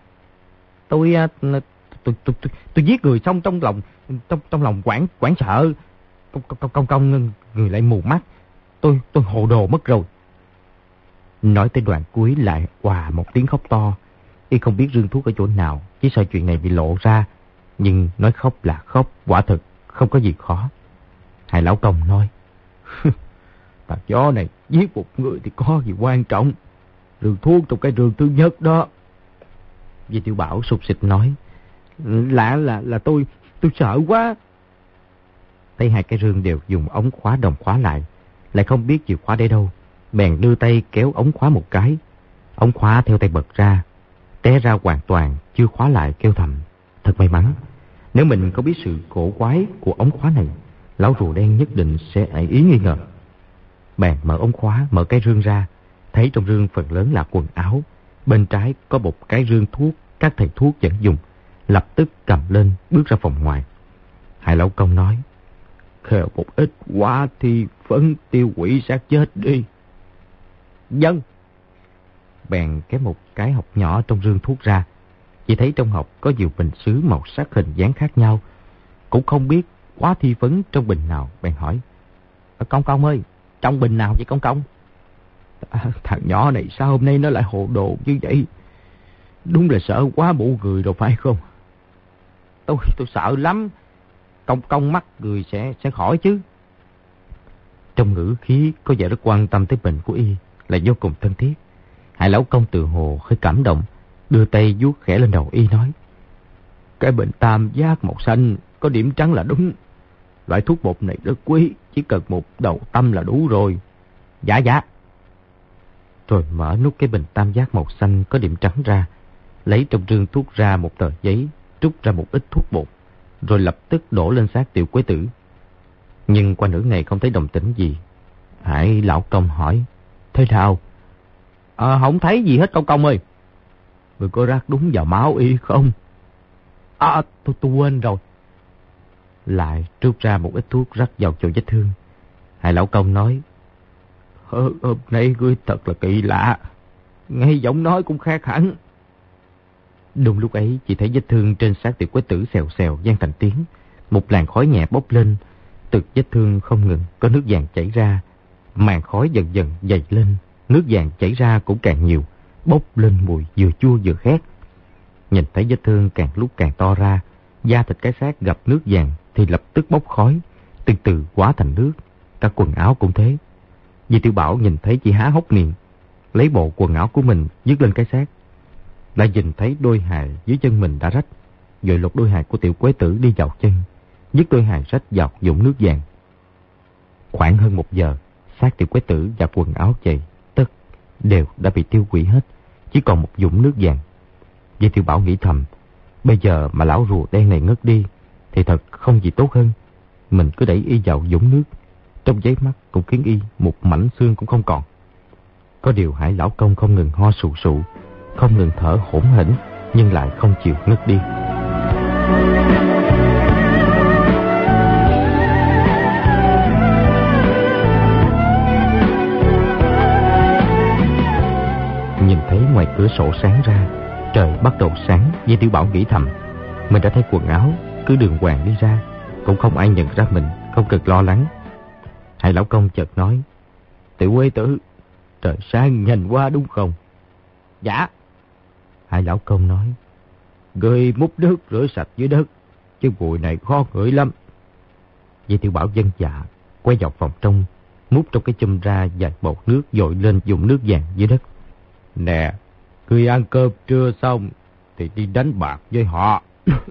Speaker 2: Tôi tôi tôi tôi, tôi, tôi giết người xong trong lòng trong trong lòng quảng quảng sợ, công công công công người lại mù mắt, tôi tôi hồ đồ mất rồi. Nói tới đoạn cuối lại òa một tiếng khóc to. Y không biết rương thuốc ở chỗ nào, chỉ sợ chuyện này bị lộ ra, nhưng nói khóc là khóc, quả thực không có gì khó. Hải Lão Công nói: Thằng chó này giết một người thì có gì quan trọng, rương thuốc trong cái rương thứ nhất đó. Vì Tiểu Bảo sụt sịt nói: Lạ là là tôi tôi sợ quá. Thấy hai cái rương đều dùng ống khóa đồng khóa lại, lại không biết chìa khóa để đâu, bèn đưa tay kéo ống khóa một cái. Ống khóa theo tay bật ra, té ra hoàn toàn chưa khóa lại, kêu thầm: thật may mắn, nếu mình có biết sự cổ quái của ống khóa này, lão rùa đen nhất định sẽ ỷ ý nghi ngờ. Bèn mở ống khóa, mở cái rương ra, thấy trong rương phần lớn là quần áo, bên trái có một cái rương thuốc các thầy thuốc vẫn dùng, lập tức cầm lên bước ra phòng ngoài. Hai lão công nói: khều một ít quá thì phấn tiêu hủy xác chết đi. Dân. Bèn kéo một cái hộp nhỏ trong rương thuốc ra, chỉ thấy trong hộp có nhiều bình sứ màu sắc hình dáng khác nhau, cũng không biết quá thi phấn trong bình nào. Bèn hỏi: công công ơi, trong bình nào vậy công công? À, thằng nhỏ này sao hôm nay nó lại hồ đồ như vậy? Đúng là sợ quá bộ người rồi phải không? Tôi tôi sợ lắm. Công công mắc người sẽ sẽ khỏi chứ. Trong ngữ khí có vẻ rất quan tâm tới bệnh của y, là vô cùng thân thiết. Hai lão công tự hồ hơi cảm động, đưa tay vuốt khẽ lên đầu y nói: cái bệnh tam giác màu xanh có điểm trắng là đúng. Loại thuốc bột này rất quý, chỉ cần một đầu tâm là đủ rồi. Dạ dạ. Rồi mở nút cái bình tam giác màu xanh có điểm trắng ra, lấy trong rương thuốc ra một tờ giấy, trút ra một ít thuốc bột, rồi lập tức đổ lên xác Tiểu Quế Tử. Nhưng qua nửa ngày không thấy động tĩnh gì. Hải lão công hỏi: thế nào? À, không thấy gì hết công công ơi. Người có rác đúng vào máu y không? À, tôi, tôi quên rồi. Lại trút ra một ít thuốc rắc vào chỗ vết thương. Hải lão công nói: Hôm, hôm nay ngươi thật là kỳ lạ, ngay giọng nói cũng khác hẳn. Đúng lúc ấy chỉ thấy vết thương trên xác Tiểu Quế Tử xèo xèo vang thành tiếng, một làn khói nhẹ bốc lên, từ vết thương không ngừng có nước vàng chảy ra, màn khói dần dần dày lên, nước vàng chảy ra cũng càng nhiều, bốc lên mùi vừa chua vừa khét. Nhìn thấy vết thương càng lúc càng to ra, da thịt cái xác gặp nước vàng thì lập tức bốc khói, từ từ hóa thành nước, cả quần áo cũng thế. Di Tiểu Bảo nhìn thấy chỉ há hốc miệng, lấy bộ quần áo của mình dứt lên cái xác, lại nhìn thấy đôi hài dưới chân mình đã rách, vội lột đôi hài của Tiểu Quế Tử đi vào chân, dứt đôi hài rách vào dũng nước vàng. Khoảng hơn một giờ, xác Tiểu Quế Tử và quần áo chày tất đều đã bị tiêu hủy hết, chỉ còn một dũng nước vàng. Di Tiểu Bảo nghĩ thầm, bây giờ mà lão rùa đen này ngất đi thì thật không gì tốt hơn. Mình cứ đẩy y vào dũng nước, trong giấy mắt cũng khiến y một mảnh xương cũng không còn. Có điều Hải lão công không ngừng ho sù sụ, không ngừng thở hổn hển, nhưng lại không chịu ngất đi. Nhìn thấy ngoài cửa sổ sáng ra, trời bắt đầu sáng. Di Tiểu Bảo nghĩ thầm, mình đã thấy quần áo cứ đường hoàng đi ra, cũng không ai nhận ra mình, không cần lo lắng. Hải lão công chợt nói: Tiểu Quế Tử, trời sáng nhanh quá đúng không? Dạ. Hải lão công nói: ngươi múc nước rửa sạch dưới đất, chứ bụi này khó ngửi lắm. Di Tiểu Bảo vâng dạ, quay vào phòng trong, múc trong cái chum ra vài bọt nước dội lên dùng nước vàng dưới đất. Nè, ngươi ăn cơm trưa xong thì đi đánh bạc với họ.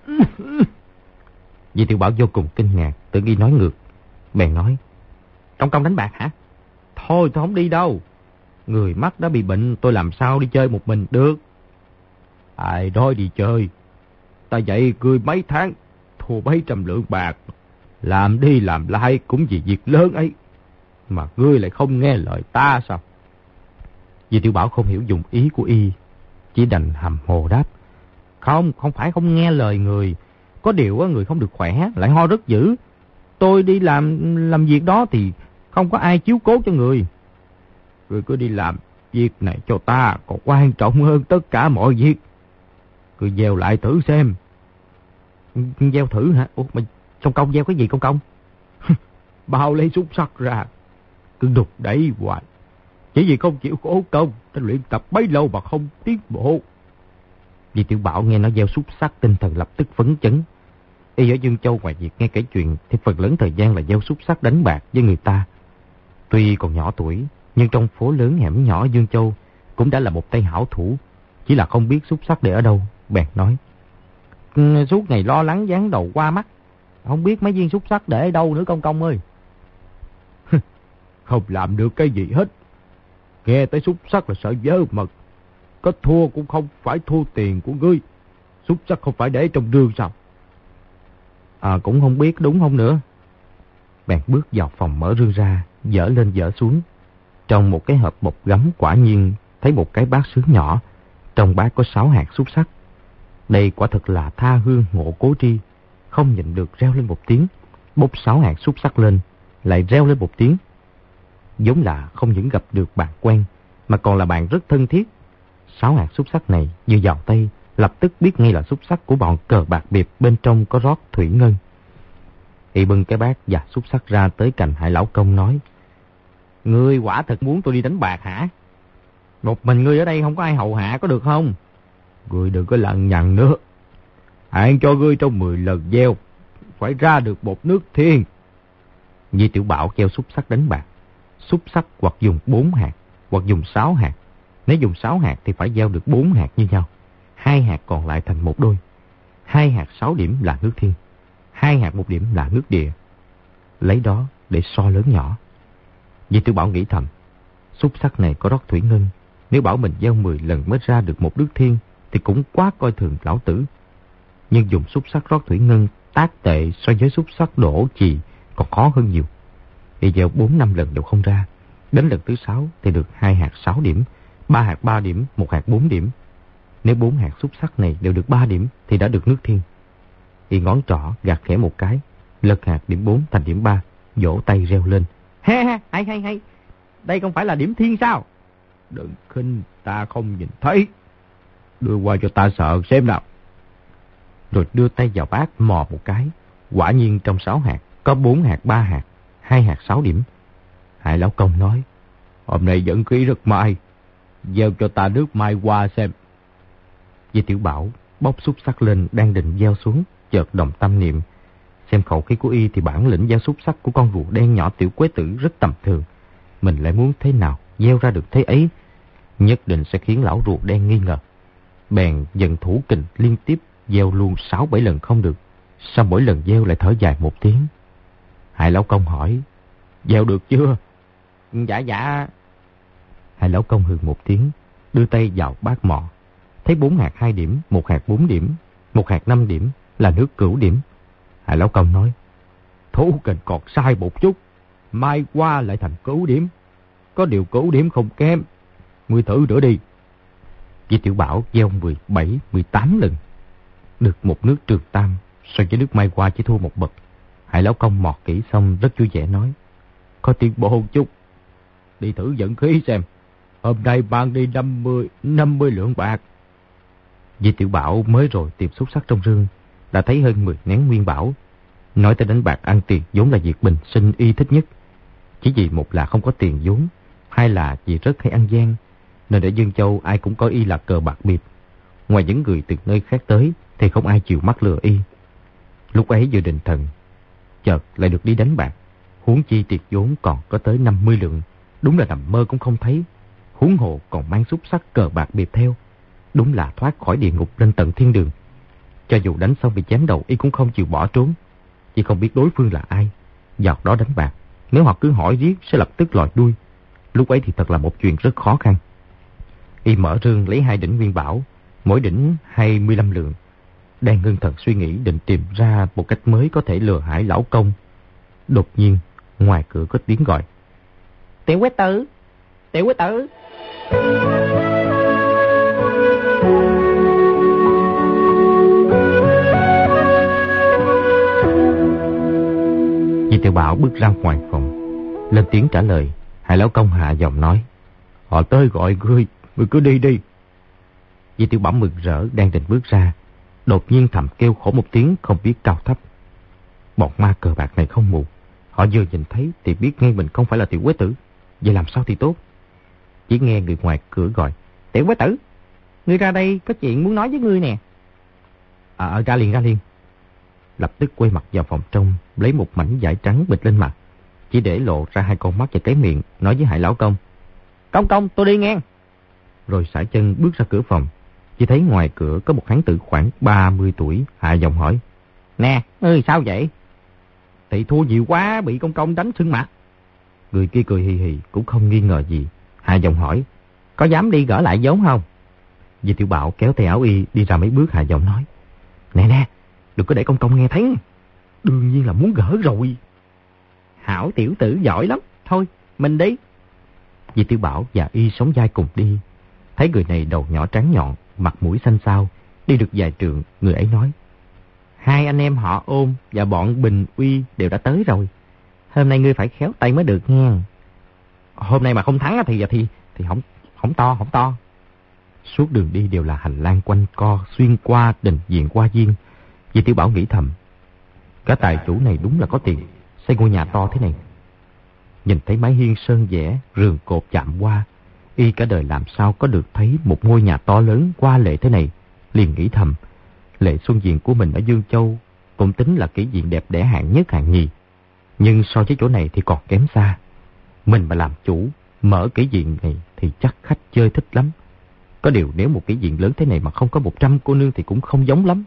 Speaker 2: Di Tiểu Bảo vô cùng kinh ngạc, tưởng y nói ngược, bèn nói: Công công đánh bạc hả? Thôi tôi không đi đâu. Người mắt đã bị bệnh, tôi làm sao đi chơi một mình được. Ai nói đi chơi? Ta dạy ngươi mấy tháng, thua mấy trăm lượng bạc. Làm đi làm lại cũng vì việc lớn ấy. Mà ngươi lại không nghe lời ta sao? Di Tiểu Bảo không hiểu dụng ý của y, chỉ đành hầm hồ đáp: Không, không phải không nghe lời người. Có điều người không được khỏe, lại ho rất dữ. Tôi đi làm làm việc đó thì không có ai chiếu cố cho người. Người cứ đi làm việc này cho ta còn quan trọng hơn tất cả mọi việc. Cứ gieo lại thử xem. Gieo thử hả? Ủa mà công công gieo cái gì công công? Bao lấy xúc sắc ra, cứ đục đẩy hoài. Chỉ vì không chịu khổ công, ta luyện tập bấy lâu mà không tiến bộ. Vì Tiểu Bảo nghe nó gieo xúc sắc, tinh thần lập tức phấn chấn. Y ở Dương Châu ngoài việc nghe kể chuyện thì phần lớn thời gian là gieo xúc sắc đánh bạc với người ta. Tuy còn nhỏ tuổi, nhưng trong phố lớn hẻm nhỏ Dương Châu cũng đã là một tay hảo thủ, chỉ là không biết xúc sắc để ở đâu. Bèn nói: Suốt ngày lo lắng dán đầu qua mắt, không biết mấy viên xúc sắc để ở đâu nữa công công ơi. Không làm được cái gì hết. Nghe tới xúc sắc là sợ vớ mật. có thua cũng không phải thua tiền của ngươi. Xúc xắc không phải để trong rương sao? À, cũng không biết đúng không nữa. Bèn bước vào phòng mở rương ra, dở lên dở xuống. Trong một cái hộp bột gấm quả nhiên thấy một cái bát sứ nhỏ. Trong bát có sáu hạt xúc xắc. Đây quả thật là tha hương ngộ cố tri. Không nhịn được reo lên một tiếng. Bốc sáu hạt xúc xắc lên, lại reo lên một tiếng. Giống là không những gặp được bạn quen, mà còn là bạn rất thân thiết. Sáu hạt xúc xắc này vừa vào tay, lập tức biết ngay là xúc xắc của bọn cờ bạc biệt bên trong có rót thủy ngân. Y bưng cái bát và xúc xắc ra tới cạnh Hải Lão Công nói: Ngươi quả thật muốn tôi đi đánh bạc hả? Một mình ngươi ở đây không có ai hầu hạ có được không? Ngươi đừng có lằng nhằng nữa. Hạn cho ngươi trong mười lần gieo phải ra được một nước thiên. Di Tiểu Bảo gieo xúc xắc đánh bạc. Xúc xắc hoặc dùng bốn hạt, hoặc dùng sáu hạt. Nếu dùng sáu hạt thì phải gieo được bốn hạt như nhau. Hai hạt còn lại thành một đôi. Hai hạt sáu điểm là nước thiên. Hai hạt một điểm là nước địa. Lấy đó để so lớn nhỏ. Di Tiểu Bảo nghĩ thầm, xúc xắc này có rót thủy ngân. Nếu bảo mình gieo mười lần mới ra được một nước thiên thì cũng quá coi thường lão tử. Nhưng dùng xúc xắc rót thủy ngân tác tệ so với xúc xắc đổ chì còn khó hơn nhiều. Thì gieo bốn năm lần đều không ra. Đến lần thứ sáu thì được hai hạt sáu điểm, ba hạt ba điểm, một hạt bốn điểm. Nếu bốn hạt xúc xắc này đều được ba điểm thì đã được nước thiên. Y ngón trỏ gạt khẽ một cái, lật hạt điểm bốn thành điểm ba, vỗ tay reo lên: Ha ha, hay hay hay, đây không phải là điểm thiên sao? Đừng khinh, ta không nhìn thấy. Đưa qua cho ta sợ xem nào. Rồi đưa tay vào bát mò một cái. Quả nhiên trong sáu hạt có bốn hạt ba hạt, hai hạt sáu điểm. Hải Lão Công nói: Hôm nay vận khí rất may, gieo cho ta nước mai qua xem. Di Tiểu Bảo bóc xúc xắc lên đang định gieo xuống, chợt đồng tâm niệm. Xem khẩu khí của y thì bản lĩnh gieo xúc xắc của con rùa đen nhỏ Tiểu Quế Tử rất tầm thường. Mình lại muốn thế nào gieo ra được thế ấy, nhất định sẽ khiến lão rùa đen nghi ngờ. Bèn dần thủ kình liên tiếp gieo luôn sáu bảy lần không được. Sau mỗi lần gieo lại thở dài một tiếng. Hải Lão Công hỏi: Gieo được chưa? Dạ dạ. Hải Lão Công hừ một tiếng, đưa tay vào bát mò. Thấy bốn hạt hai điểm, một hạt bốn điểm, một hạt năm điểm là nước cửu điểm. Hải Lão Công nói: Thủ kình còn sai một chút, mai qua lại thành cửu điểm. Có điều cửu điểm không kém, ngươi thử nữa đi. Di Tiểu Bảo gieo mười bảy, mười tám lần, được một nước trường tam, so với nước mai qua chỉ thua một bậc. Hải Lão Công mọt kỹ xong rất vui vẻ nói: Có tiến bộ một chút, đi thử vận khí xem. Hôm nay mang đi năm mươi, năm mươi lượng bạc. Di Tiểu Bảo mới rồi tìm xúc xắc trong rương, đã thấy hơn mười nén nguyên bảo. Nói tới đánh bạc ăn tiền vốn là việc bình sinh y thích nhất. Chỉ vì một là không có tiền vốn, hai là vì rất hay ăn gian, nên ở Dương Châu ai cũng coi y là cờ bạc biệt. Ngoài những người từ nơi khác tới thì không ai chịu mắc lừa y. Lúc ấy vừa định thần, chợt lại được đi đánh bạc. Huống chi tiền vốn còn có tới năm mươi lượng, đúng là nằm mơ cũng không thấy. Huống hồ còn mang xúc xắc cờ bạc biệt theo, đúng là thoát khỏi địa ngục lên tận thiên đường. Cho dù đánh xong bị chém đầu, y cũng không chịu bỏ trốn. Chỉ không biết đối phương là ai, vào đó đánh bạc, nếu họ cứ hỏi riết sẽ lập tức lòi đuôi. Lúc ấy thì thật là một chuyện rất khó khăn. Y mở rương lấy hai đỉnh nguyên bảo, mỗi đỉnh hai mươi lăm lượng. Đang ngưng thần suy nghĩ định tìm ra một cách mới có thể lừa Hải Lão Công. Đột nhiên ngoài cửa có tiếng gọi: Tiểu Quế Tử, Tiểu Quế Tử. Di Tiểu Bảo bước ra ngoài phòng, lên tiếng trả lời. Hải Lão Công hạ giọng nói: Họ tới gọi ngươi, ngươi cứ đi đi. Di Tiểu Bảo mừng rỡ đang định bước ra, đột nhiên thầm kêu khổ một tiếng không biết cao thấp. Bọn ma cờ bạc này không mù, họ vừa nhìn thấy thì biết ngay mình không phải là Tiểu Quế Tử. Vậy làm sao thì tốt? Chỉ nghe người ngoài cửa gọi: Tiểu Quế Tử, ngươi ra đây có chuyện muốn nói với ngươi nè. À, ra liền ra liền. Lập tức quay mặt vào phòng trong, lấy một mảnh vải trắng bịt lên mặt, chỉ để lộ ra hai con mắt và cái miệng, nói với Hải Lão Công: Công công, tôi đi nghe. Rồi sải chân bước ra cửa phòng. Chỉ thấy ngoài cửa có một hán tử khoảng ba mươi tuổi, hạ giọng hỏi: Nè, ngươi sao vậy? Thì thua nhiều quá, bị công công đánh sưng mặt. Người kia cười hì hì cũng không nghi ngờ gì, hạ giọng hỏi: Có dám đi gỡ lại vốn không? Di Tiểu Bảo kéo tay áo y đi ra mấy bước, hạ giọng nói: Nè nè, đừng có để công công nghe thấy. Đương nhiên là muốn gỡ rồi. Hảo tiểu tử giỏi lắm. Thôi, mình đi. Di Tiểu Bảo và y sống vai cùng đi. Thấy người này đầu nhỏ trắng nhọn, mặt mũi xanh xao, đi được vài trượng, người ấy nói: Hai anh em họ Ôn và bọn Bình Uy đều đã tới rồi. Hôm nay ngươi phải khéo tay mới được nha. Hôm nay mà không thắng thì thì thì không không to, không to. Suốt đường đi đều là hành lang quanh co, xuyên qua đình viện hoa viên. Di Tiểu Bảo nghĩ thầm: Cả tài chủ này đúng là có tiền, xây ngôi nhà to thế này. Nhìn thấy mái hiên sơn vẽ, rường cột chạm hoa, y cả đời làm sao có được thấy một ngôi nhà to lớn hoa lệ thế này. Liền nghĩ thầm: Lệ Xuân Viện của mình ở Dương Châu cũng tính là kỹ viện đẹp đẽ hạng nhất hạng nhì, nhưng so với chỗ này thì còn kém xa. Mình mà làm chủ mở kỹ viện này thì chắc khách chơi thích lắm. Có điều nếu một kỹ viện lớn thế này mà không có một trăm cô nương thì cũng không giống lắm.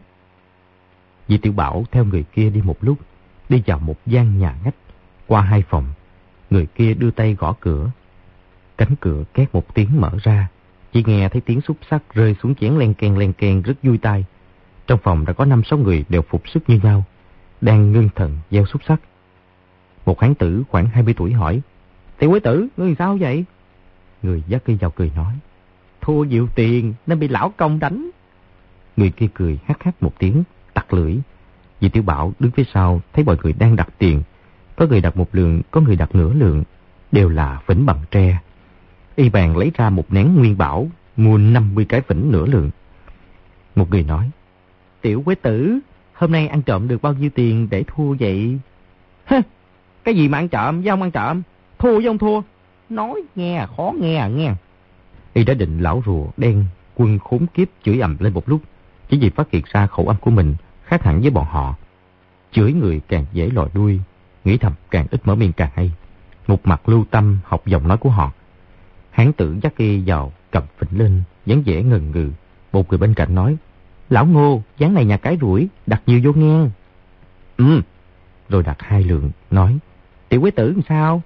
Speaker 2: Di Tiểu Bảo theo người kia đi một lúc, đi vào một gian nhà ngách, qua hai phòng. Người kia đưa tay gõ cửa. Cánh cửa két một tiếng mở ra, chỉ nghe thấy tiếng xúc xắc rơi xuống chén len keng len keng rất vui tai. Trong phòng đã có năm sáu người đều phục sức như nhau, đang ngưng thần gieo xúc xắc. Một hán tử khoảng hai mươi tuổi hỏi: Tiểu quý tử, ngươi sao vậy? Người dắt y vào cười nói: Thua nhiều tiền nên bị lão công đánh. Người kia cười hắc hắc một tiếng, tặc lưỡi. Di Tiểu Bảo đứng phía sau thấy mọi người đang đặt tiền. Có người đặt một lượng, có người đặt nửa lượng, đều là phỉnh bằng tre. Y bàn lấy ra một nén nguyên bảo, mua năm mươi cái phỉnh nửa lượng. Một người nói: Tiểu quý tử, hôm nay ăn trộm được bao nhiêu tiền để thua vậy? Hơ, cái gì mà ăn trộm với ông ăn trộm? Thua với ông thua? Nói nghe khó nghe à nghe. Y đã định lão rùa đen quân khốn kiếp chửi ầm lên một lúc, chỉ vì phát hiện ra khẩu âm của mình khác hẳn với bọn họ. Chửi người càng dễ lòi đuôi, nghĩ thầm càng ít mở miệng càng hay. Một mặt lưu tâm học giọng nói của họ. Hán tử dắt y vào cầm phỉnh lên, dáng vẻ ngần ngừ. Một người bên cạnh nói: Lão Ngô, ván này nhà cái rủi, đặt nhiều vô nghe. Ừ. Rồi đặt hai lượng, nói: Tiểu quý tử làm sao?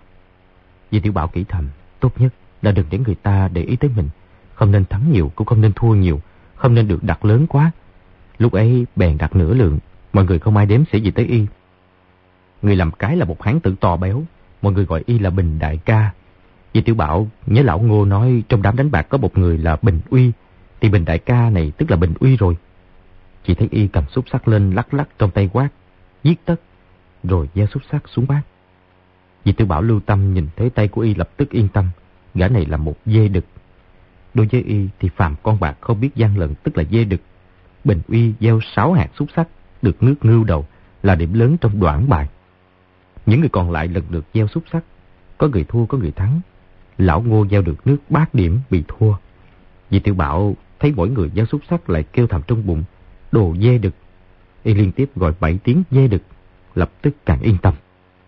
Speaker 2: Di Tiểu Bảo kỹ thầm, tốt nhất là đừng để người ta để ý tới mình. Không nên thắng nhiều, cũng không nên thua nhiều, không nên được đặt lớn quá. Lúc ấy bèn đặt nửa lượng, mọi người không ai đếm xỉa gì tới y. Người làm cái là một hán tử to béo, mọi người gọi y là Bình đại ca. Di Tiểu Bảo nhớ lão Ngô nói trong đám đánh bạc có một người là Bình Uy, thì Bình đại ca này tức là Bình Uy rồi. Chỉ thấy y cầm xúc xắc lên lắc lắc trong tay quát: Giết tất! Rồi gieo xúc xắc xuống bát. Di Tiểu Bảo lưu tâm nhìn thấy tay của y lập tức yên tâm, gã này là một dê đực. Đối với y thì phàm con bạc không biết gian lận tức là dê đực. Bình Uy gieo sáu hạt xúc xắc, được nước ngưu đầu, là điểm lớn trong đoạn bài. Những người còn lại lần lượt gieo xúc xắc, có người thua có người thắng. Lão Ngô gieo được nước bát điểm bị thua. Di Tiểu Bảo thấy mỗi người gieo xúc xắc lại kêu thầm trong bụng: Đồ dê đực! Y liên tiếp gọi bảy tiếng dê đực, lập tức càng yên tâm.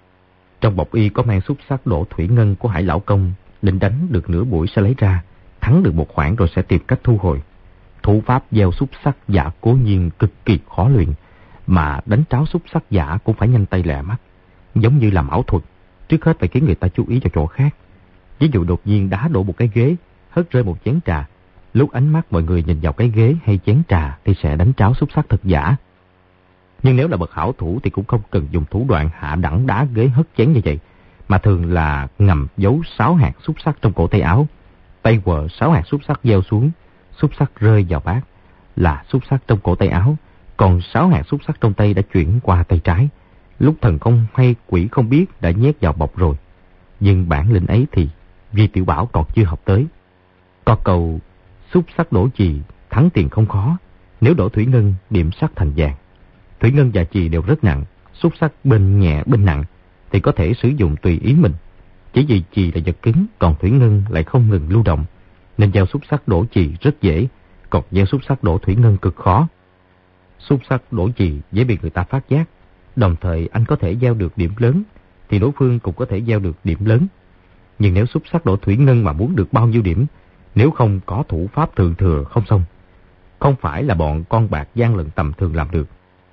Speaker 2: Trong bọc y có mang xúc xắc đổ thủy ngân của Hải lão công, định đánh được nửa buổi sẽ lấy ra, thắng được một khoản rồi sẽ tìm cách thu hồi. Thủ pháp gieo xúc xắc giả cố nhiên cực kỳ khó luyện, mà đánh tráo xúc xắc giả cũng phải nhanh tay lẹ mắt, giống như làm ảo thuật. Trước hết phải khiến người ta chú ý cho chỗ khác. Ví dụ đột nhiên đá đổ một cái ghế, hất rơi một chén trà, lúc ánh mắt mọi người nhìn vào cái ghế hay chén trà thì sẽ đánh tráo xúc xắc thật giả. Nhưng nếu là bậc hảo thủ thì cũng không cần dùng thủ đoạn hạ đẳng đá ghế hất chén như vậy, mà thường là ngầm giấu sáu hạt xúc xắc trong cổ tay áo, tay quờ sáu hạt xúc xắc gieo xuống, xúc xắc rơi vào bát là xúc xắc trong cổ tay áo, còn sáu hạt xúc xắc trong tay đã chuyển qua tay trái. Lúc thần không hay quỷ không biết đã nhét vào bọc rồi. Nhưng bản lĩnh ấy thì Di Tiểu Bảo còn chưa học tới. Có câu xúc xắc đổ chì, thắng tiền không khó. Nếu đổ thủy ngân, điểm sắc thành vàng. Thủy ngân và chì đều rất nặng, xúc xắc bên nhẹ bên nặng thì có thể sử dụng tùy ý mình. Chỉ vì chì là vật cứng, còn thủy ngân lại không ngừng lưu động, nên gieo xúc xắc đổ chì rất dễ, còn gieo xúc xắc đổ thủy ngân cực khó. Xúc xắc đổ chì dễ bị người ta phát giác, đồng thời anh có thể gieo được điểm lớn thì đối phương cũng có thể gieo được điểm lớn. Nhưng nếu xúc xắc đổ thủy ngân mà muốn được bao nhiêu điểm, nếu không có thủ pháp thượng thừa không xong, không phải là bọn con bạc gian lận tầm thường làm được.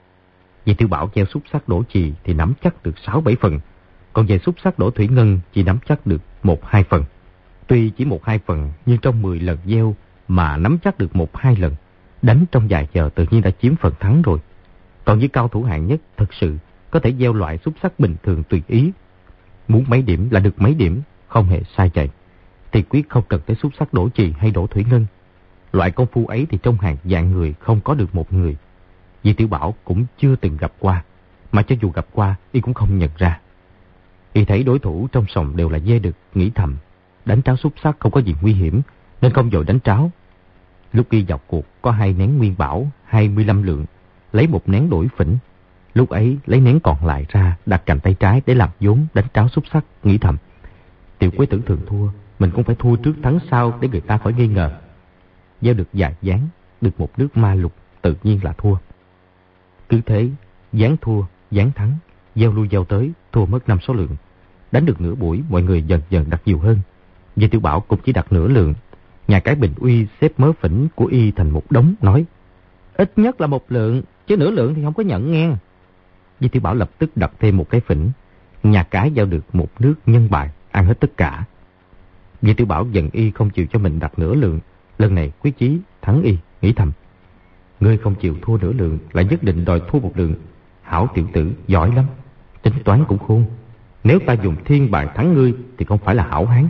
Speaker 2: Vì Tiểu Bảo gieo xúc xắc đổ chì thì nắm chắc được sáu bảy phần, còn về xúc xắc đổ thủy ngân chỉ nắm chắc được một hai phần. Tuy chỉ một hai phần, nhưng trong mười lần gieo mà nắm chắc được một hai lần, đánh trong vài giờ tự nhiên đã chiếm phần thắng rồi. Còn với cao thủ hạng nhất, thật sự có thể gieo loại xúc xắc bình thường tùy ý. Muốn mấy điểm là được mấy điểm, không hề sai chạy. Thì quyết không cần tới xúc xắc đổ chì hay đổ thủy ngân. Loại công phu ấy thì trong hàng vạn người không có được một người. Vì Tiểu Bảo cũng chưa từng gặp qua, mà cho dù gặp qua, y cũng không nhận ra. Y thấy đối thủ trong sòng đều là dê đực, nghĩ thầm, đánh tráo xúc xắc không có gì nguy hiểm, nên không vội đánh tráo. Lúc y vào cuộc có hai nén nguyên bảo, hai mươi lăm lượng, lấy một nén đổi phỉnh. Lúc ấy lấy nén còn lại ra, đặt cạnh tay trái để làm vốn đánh tráo xúc xắc, nghĩ thầm. Tiểu Quế Tử thường thua, mình cũng phải thua trước thắng sau để người ta khỏi nghi ngờ. Gieo được vài ván, được một nước ma lục, tự nhiên là thua. Cứ thế, ván thua, ván thắng, gieo lui gieo tới, thua mất năm sáu lượng. Đánh được nửa buổi, mọi người dần dần đặt nhiều hơn. Vì Tiểu Bảo cũng chỉ đặt nửa lượng. Nhà cái Bình Uy xếp mớ phỉnh của y thành một đống, nói: ít nhất là một lượng, chứ nửa lượng thì không có nhận nghe. Vì Tiểu Bảo lập tức đặt thêm một cái phỉnh. Nhà cái giao được một nước nhân bài, ăn hết tất cả. Vì Tiểu Bảo giận y không chịu cho mình đặt nửa lượng. Lần này quyết chí thắng y, nghĩ thầm: ngươi không chịu thua nửa lượng, lại nhất định đòi thua một lượng. Hảo tiểu tử, giỏi lắm, tính toán cũng khôn. Nếu ta dùng thiên bài thắng ngươi thì không phải là hảo hán.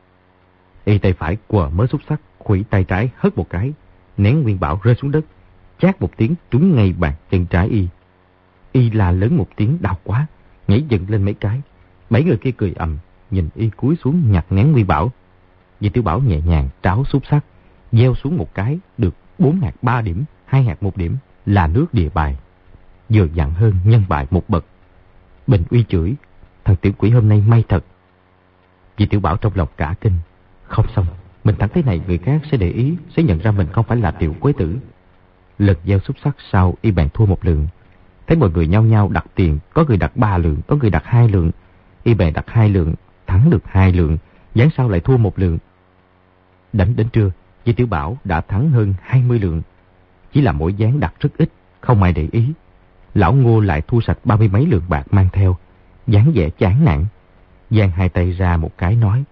Speaker 2: Y tay phải quờ mớ xúc xắc, khuỷu tay trái hất một cái, nén nguyên bảo rơi xuống đất, chát một tiếng trúng ngay bàn chân trái y. Y la lớn một tiếng đau quá, nhảy dựng lên mấy cái. Mấy người kia cười ầm, nhìn y cúi xuống nhặt nén nguyên bảo. Vì Tiểu Bảo nhẹ nhàng tráo xúc xắc, gieo xuống một cái, được bốn hạt ba điểm, hai hạt một điểm, là nước địa bài. Vừa dặn hơn nhân bài một bậc. Bình Uy chửi: thằng tiểu quỷ hôm nay may thật. Vì Tiểu Bảo trong lòng cả kinh. Không xong, mình thắng thế này người khác sẽ để ý, sẽ nhận ra mình không phải là Tiểu Quế Tử. Lần gieo xúc xắc sau, y bèn thua một lượng. Thấy mọi người nhau nhau đặt tiền, có người đặt ba lượng, có người đặt hai lượng. Y bèn đặt hai lượng, thắng được hai lượng, ván sau lại thua một lượng. Đánh đến trưa, Vì Tiểu Bảo đã thắng hơn hai mươi lượng. Chỉ là mỗi ván đặt rất ít, không ai để ý. Lão Ngô lại thu sạch ba mươi mấy lượng bạc mang theo, dáng vẻ chán nản. Giang hai tay ra một cái nói: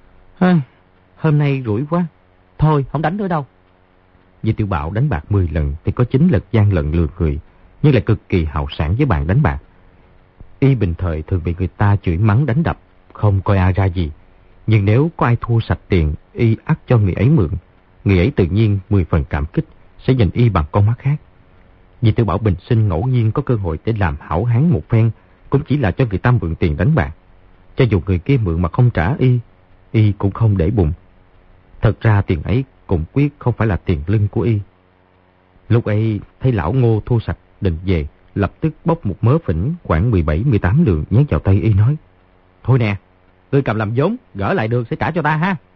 Speaker 2: hôm nay rủi quá, thôi không đánh nữa đâu. Vì Tiểu Bảo đánh bạc mười lần thì có chín lần gian lận lừa người, nhưng lại cực kỳ hào sảng với bàn đánh bạc. Y bình thời thường bị người ta chửi mắng đánh đập, không coi ai ra gì. Nhưng nếu có ai thua sạch tiền, y ắt cho người ấy mượn. Người ấy tự nhiên mười phần cảm kích, sẽ nhìn y bằng con mắt khác. Vì Tiểu Bảo bình sinh ngẫu nhiên có cơ hội để làm hảo hán một phen, cũng chỉ là cho người ta mượn tiền đánh bạc. Cho dù người kia mượn mà không trả y, y cũng không để bụng. Thật ra tiền ấy cũng quyết không phải là tiền lưng của y. Lúc ấy thấy lão Ngô thu sạch định về, lập tức bóc một mớ phỉnh khoảng mười bảy mười tám lượng nhét vào tay y, nói: thôi nè, ngươi cầm làm vốn, gỡ lại được sẽ trả cho ta ha.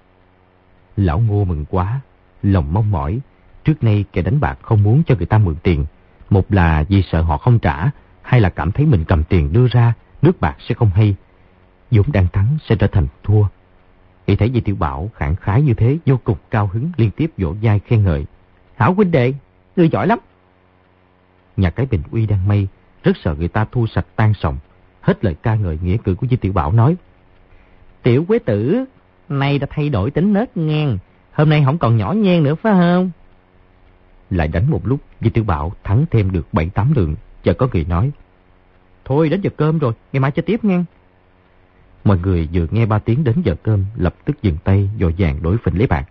Speaker 2: Lão Ngô mừng quá, lòng mong mỏi. Trước nay kẻ đánh bạc không muốn cho người ta mượn tiền, một là vì sợ họ không trả, hai là cảm thấy mình cầm tiền đưa ra, nước bạc sẽ không hay, vốn đang thắng sẽ trở thành thua. Y thấy Di Tiểu Bảo khẳng khái như thế, vô cùng cao hứng, liên tiếp vỗ vai khen ngợi: hảo huynh đệ, ngươi giỏi lắm. Nhà cái Bình Uy đang mây, rất sợ người ta thu sạch tan sòng, hết lời ca ngợi nghĩa cử của Di Tiểu Bảo, nói: Tiểu Quế Tử, nay đã thay đổi tính nết ngang, hôm nay không còn nhỏ nhen nữa phải không? Lại đánh một lúc, Di Tiểu Bảo thắng thêm được bảy tám lượng, chợt có người nói: thôi đến giờ cơm rồi, ngày mai chơi tiếp nha. Mọi người vừa nghe ba tiếng đến giờ cơm, lập tức dừng tay, vội vàng đổi phình lấy bạc.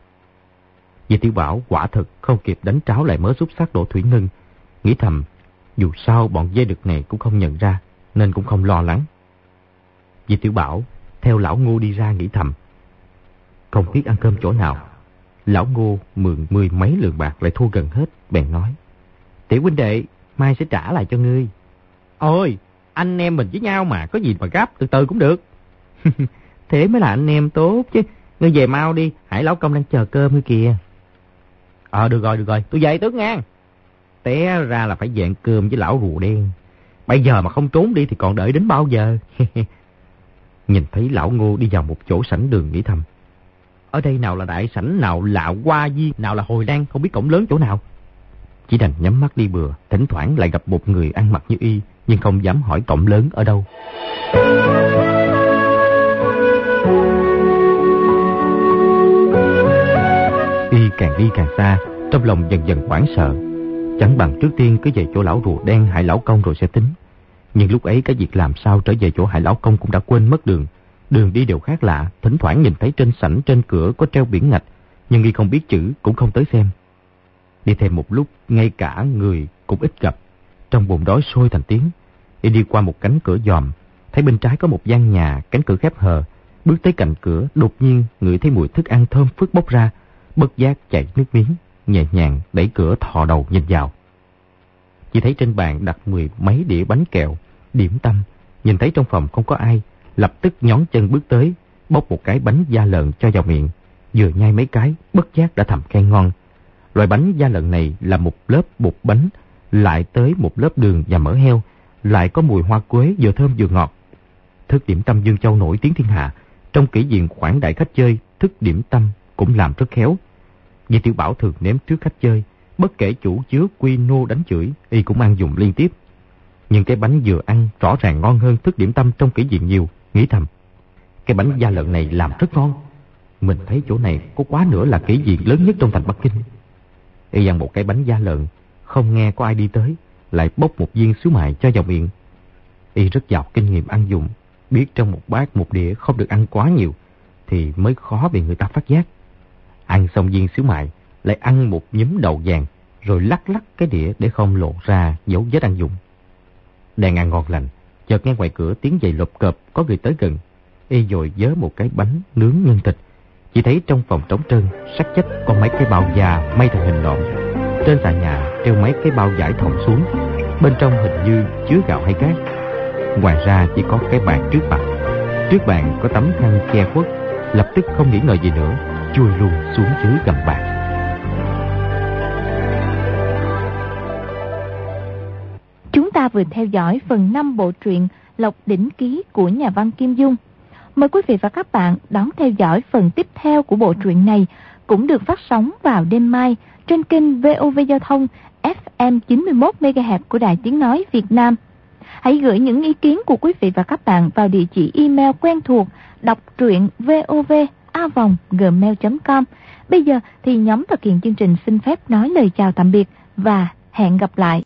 Speaker 2: Di Tiểu Bảo quả thật không kịp đánh tráo lại mớ xúc xắc đổ thủy ngân, nghĩ thầm dù sao bọn dê đực này cũng không nhận ra, nên cũng không lo lắng. Di Tiểu Bảo theo lão Ngô đi ra, nghĩ thầm không biết ăn cơm chỗ nào. Lão Ngô mượn mười mấy lượng bạc lại thua gần hết, bèn nói: Tiểu huynh đệ, mai sẽ trả lại cho ngươi. Ôi, anh em mình với nhau mà, có gì mà gấp, từ từ cũng được. Thế mới là anh em tốt chứ. Ngươi về mau đi, Hải lão công đang chờ cơm ngươi kìa. Ờ được rồi, được rồi, tôi về tức nha. Té ra là phải về ăn cơm với lão rùa đen. Bây giờ mà không trốn đi thì còn đợi đến bao giờ. Nhìn thấy lão Ngô đi vào một chỗ sảnh đường, nghĩ thầm ở đây nào là đại sảnh, nào là hoa viên, nào là hồi đan, không biết cổng lớn chỗ nào. Chỉ đành nhắm mắt đi bừa, thỉnh thoảng lại gặp một người ăn mặc như y, nhưng không dám hỏi cổng lớn ở đâu. Y càng đi càng xa, trong lòng dần dần hoảng sợ. Chẳng bằng trước tiên cứ về chỗ lão rùa đen Hải Lão Công rồi sẽ tính. Nhưng lúc ấy cái việc làm sao trở về chỗ Hải Lão Công cũng đã quên mất đường. Đường đi đều khác lạ, thỉnh thoảng nhìn thấy trên sảnh trên cửa có treo biển ngạch, nhưng y không biết chữ cũng không tới xem. Đi thêm một lúc, ngay cả người cũng ít gặp, trong bụng đói sôi thành tiếng. Y đi qua một cánh cửa giòm, thấy bên trái có một gian nhà, cánh cửa khép hờ. Bước tới cạnh cửa, đột nhiên ngửi thấy mùi thức ăn thơm phức bốc ra, bất giác chảy nước miếng, nhẹ nhàng đẩy cửa thò đầu nhìn vào. Chỉ thấy trên bàn đặt mười mấy đĩa bánh kẹo, điểm tâm. Nhìn thấy trong phòng không có ai, lập tức nhón chân bước tới, bóc một cái bánh da lợn cho vào miệng. Vừa nhai mấy cái, bất giác đã thầm khen ngon. Loại bánh da lợn này là một lớp bột bánh, lại tới một lớp đường và mỡ heo, lại có mùi hoa quế vừa thơm vừa ngọt. Thức điểm tâm Dương Châu nổi tiếng thiên hạ, trong kỷ diện khoản đại khách chơi, thức điểm tâm cũng làm rất khéo. Vì Tiểu Bảo thường nếm trước khách chơi, bất kể chủ chứa quy nô đánh chửi, y cũng ăn dùng liên tiếp. Nhưng cái bánh vừa ăn rõ ràng ngon hơn thức điểm tâm trong kỷ diện nhiều, nghĩ thầm. Cái bánh da lợn này làm rất ngon. Mình thấy chỗ này có quá nữa là kỷ diện lớn nhất trong thành Bắc Kinh. Y ăn một cái bánh da lợn, không nghe có ai đi tới, lại bốc một viên xíu mại cho vào miệng. Y rất giàu kinh nghiệm ăn dùng, biết trong một bát một đĩa không được ăn quá nhiều, thì mới khó bị người ta phát giác. Ăn xong viên xíu mại, lại ăn một nhúm đậu vàng, rồi lắc lắc cái đĩa để không lộ ra dấu vết ăn dụng. Đang ăn ngon lành, chợt nghe ngoài cửa tiếng giày lộp cộp có người tới gần. Y vội vớ một cái bánh nướng nhân thịt. Chỉ thấy trong phòng trống trơn, sắc chết có mấy cái bao da may thành hình nộm. Trên xà nhà treo mấy cái bao vải thòng xuống, bên trong hình như chứa gạo hay cát. Ngoài ra chỉ có cái bàn trước mặt. Trước bàn có tấm khăn che khuất. Lập tức không nghĩ ngợi gì nữa, chui luôn xuống dưới gầm bàn.
Speaker 1: Chúng ta vừa theo dõi phần năm bộ truyện Lộc Đỉnh Ký của nhà văn Kim Dung. Mời quý vị và các bạn đón theo dõi phần tiếp theo của bộ truyện này, cũng được phát sóng vào đêm mai trên kênh vê o vê Giao thông ép em chín mươi mốt mê ga héc của Đài Tiếng Nói Việt Nam. Hãy gửi những ý kiến của quý vị và các bạn vào địa chỉ email quen thuộc đọc truyện vov a vòng gmail chấm com. Bây giờ thì nhóm thực hiện chương trình xin phép nói lời chào tạm biệt và hẹn gặp lại.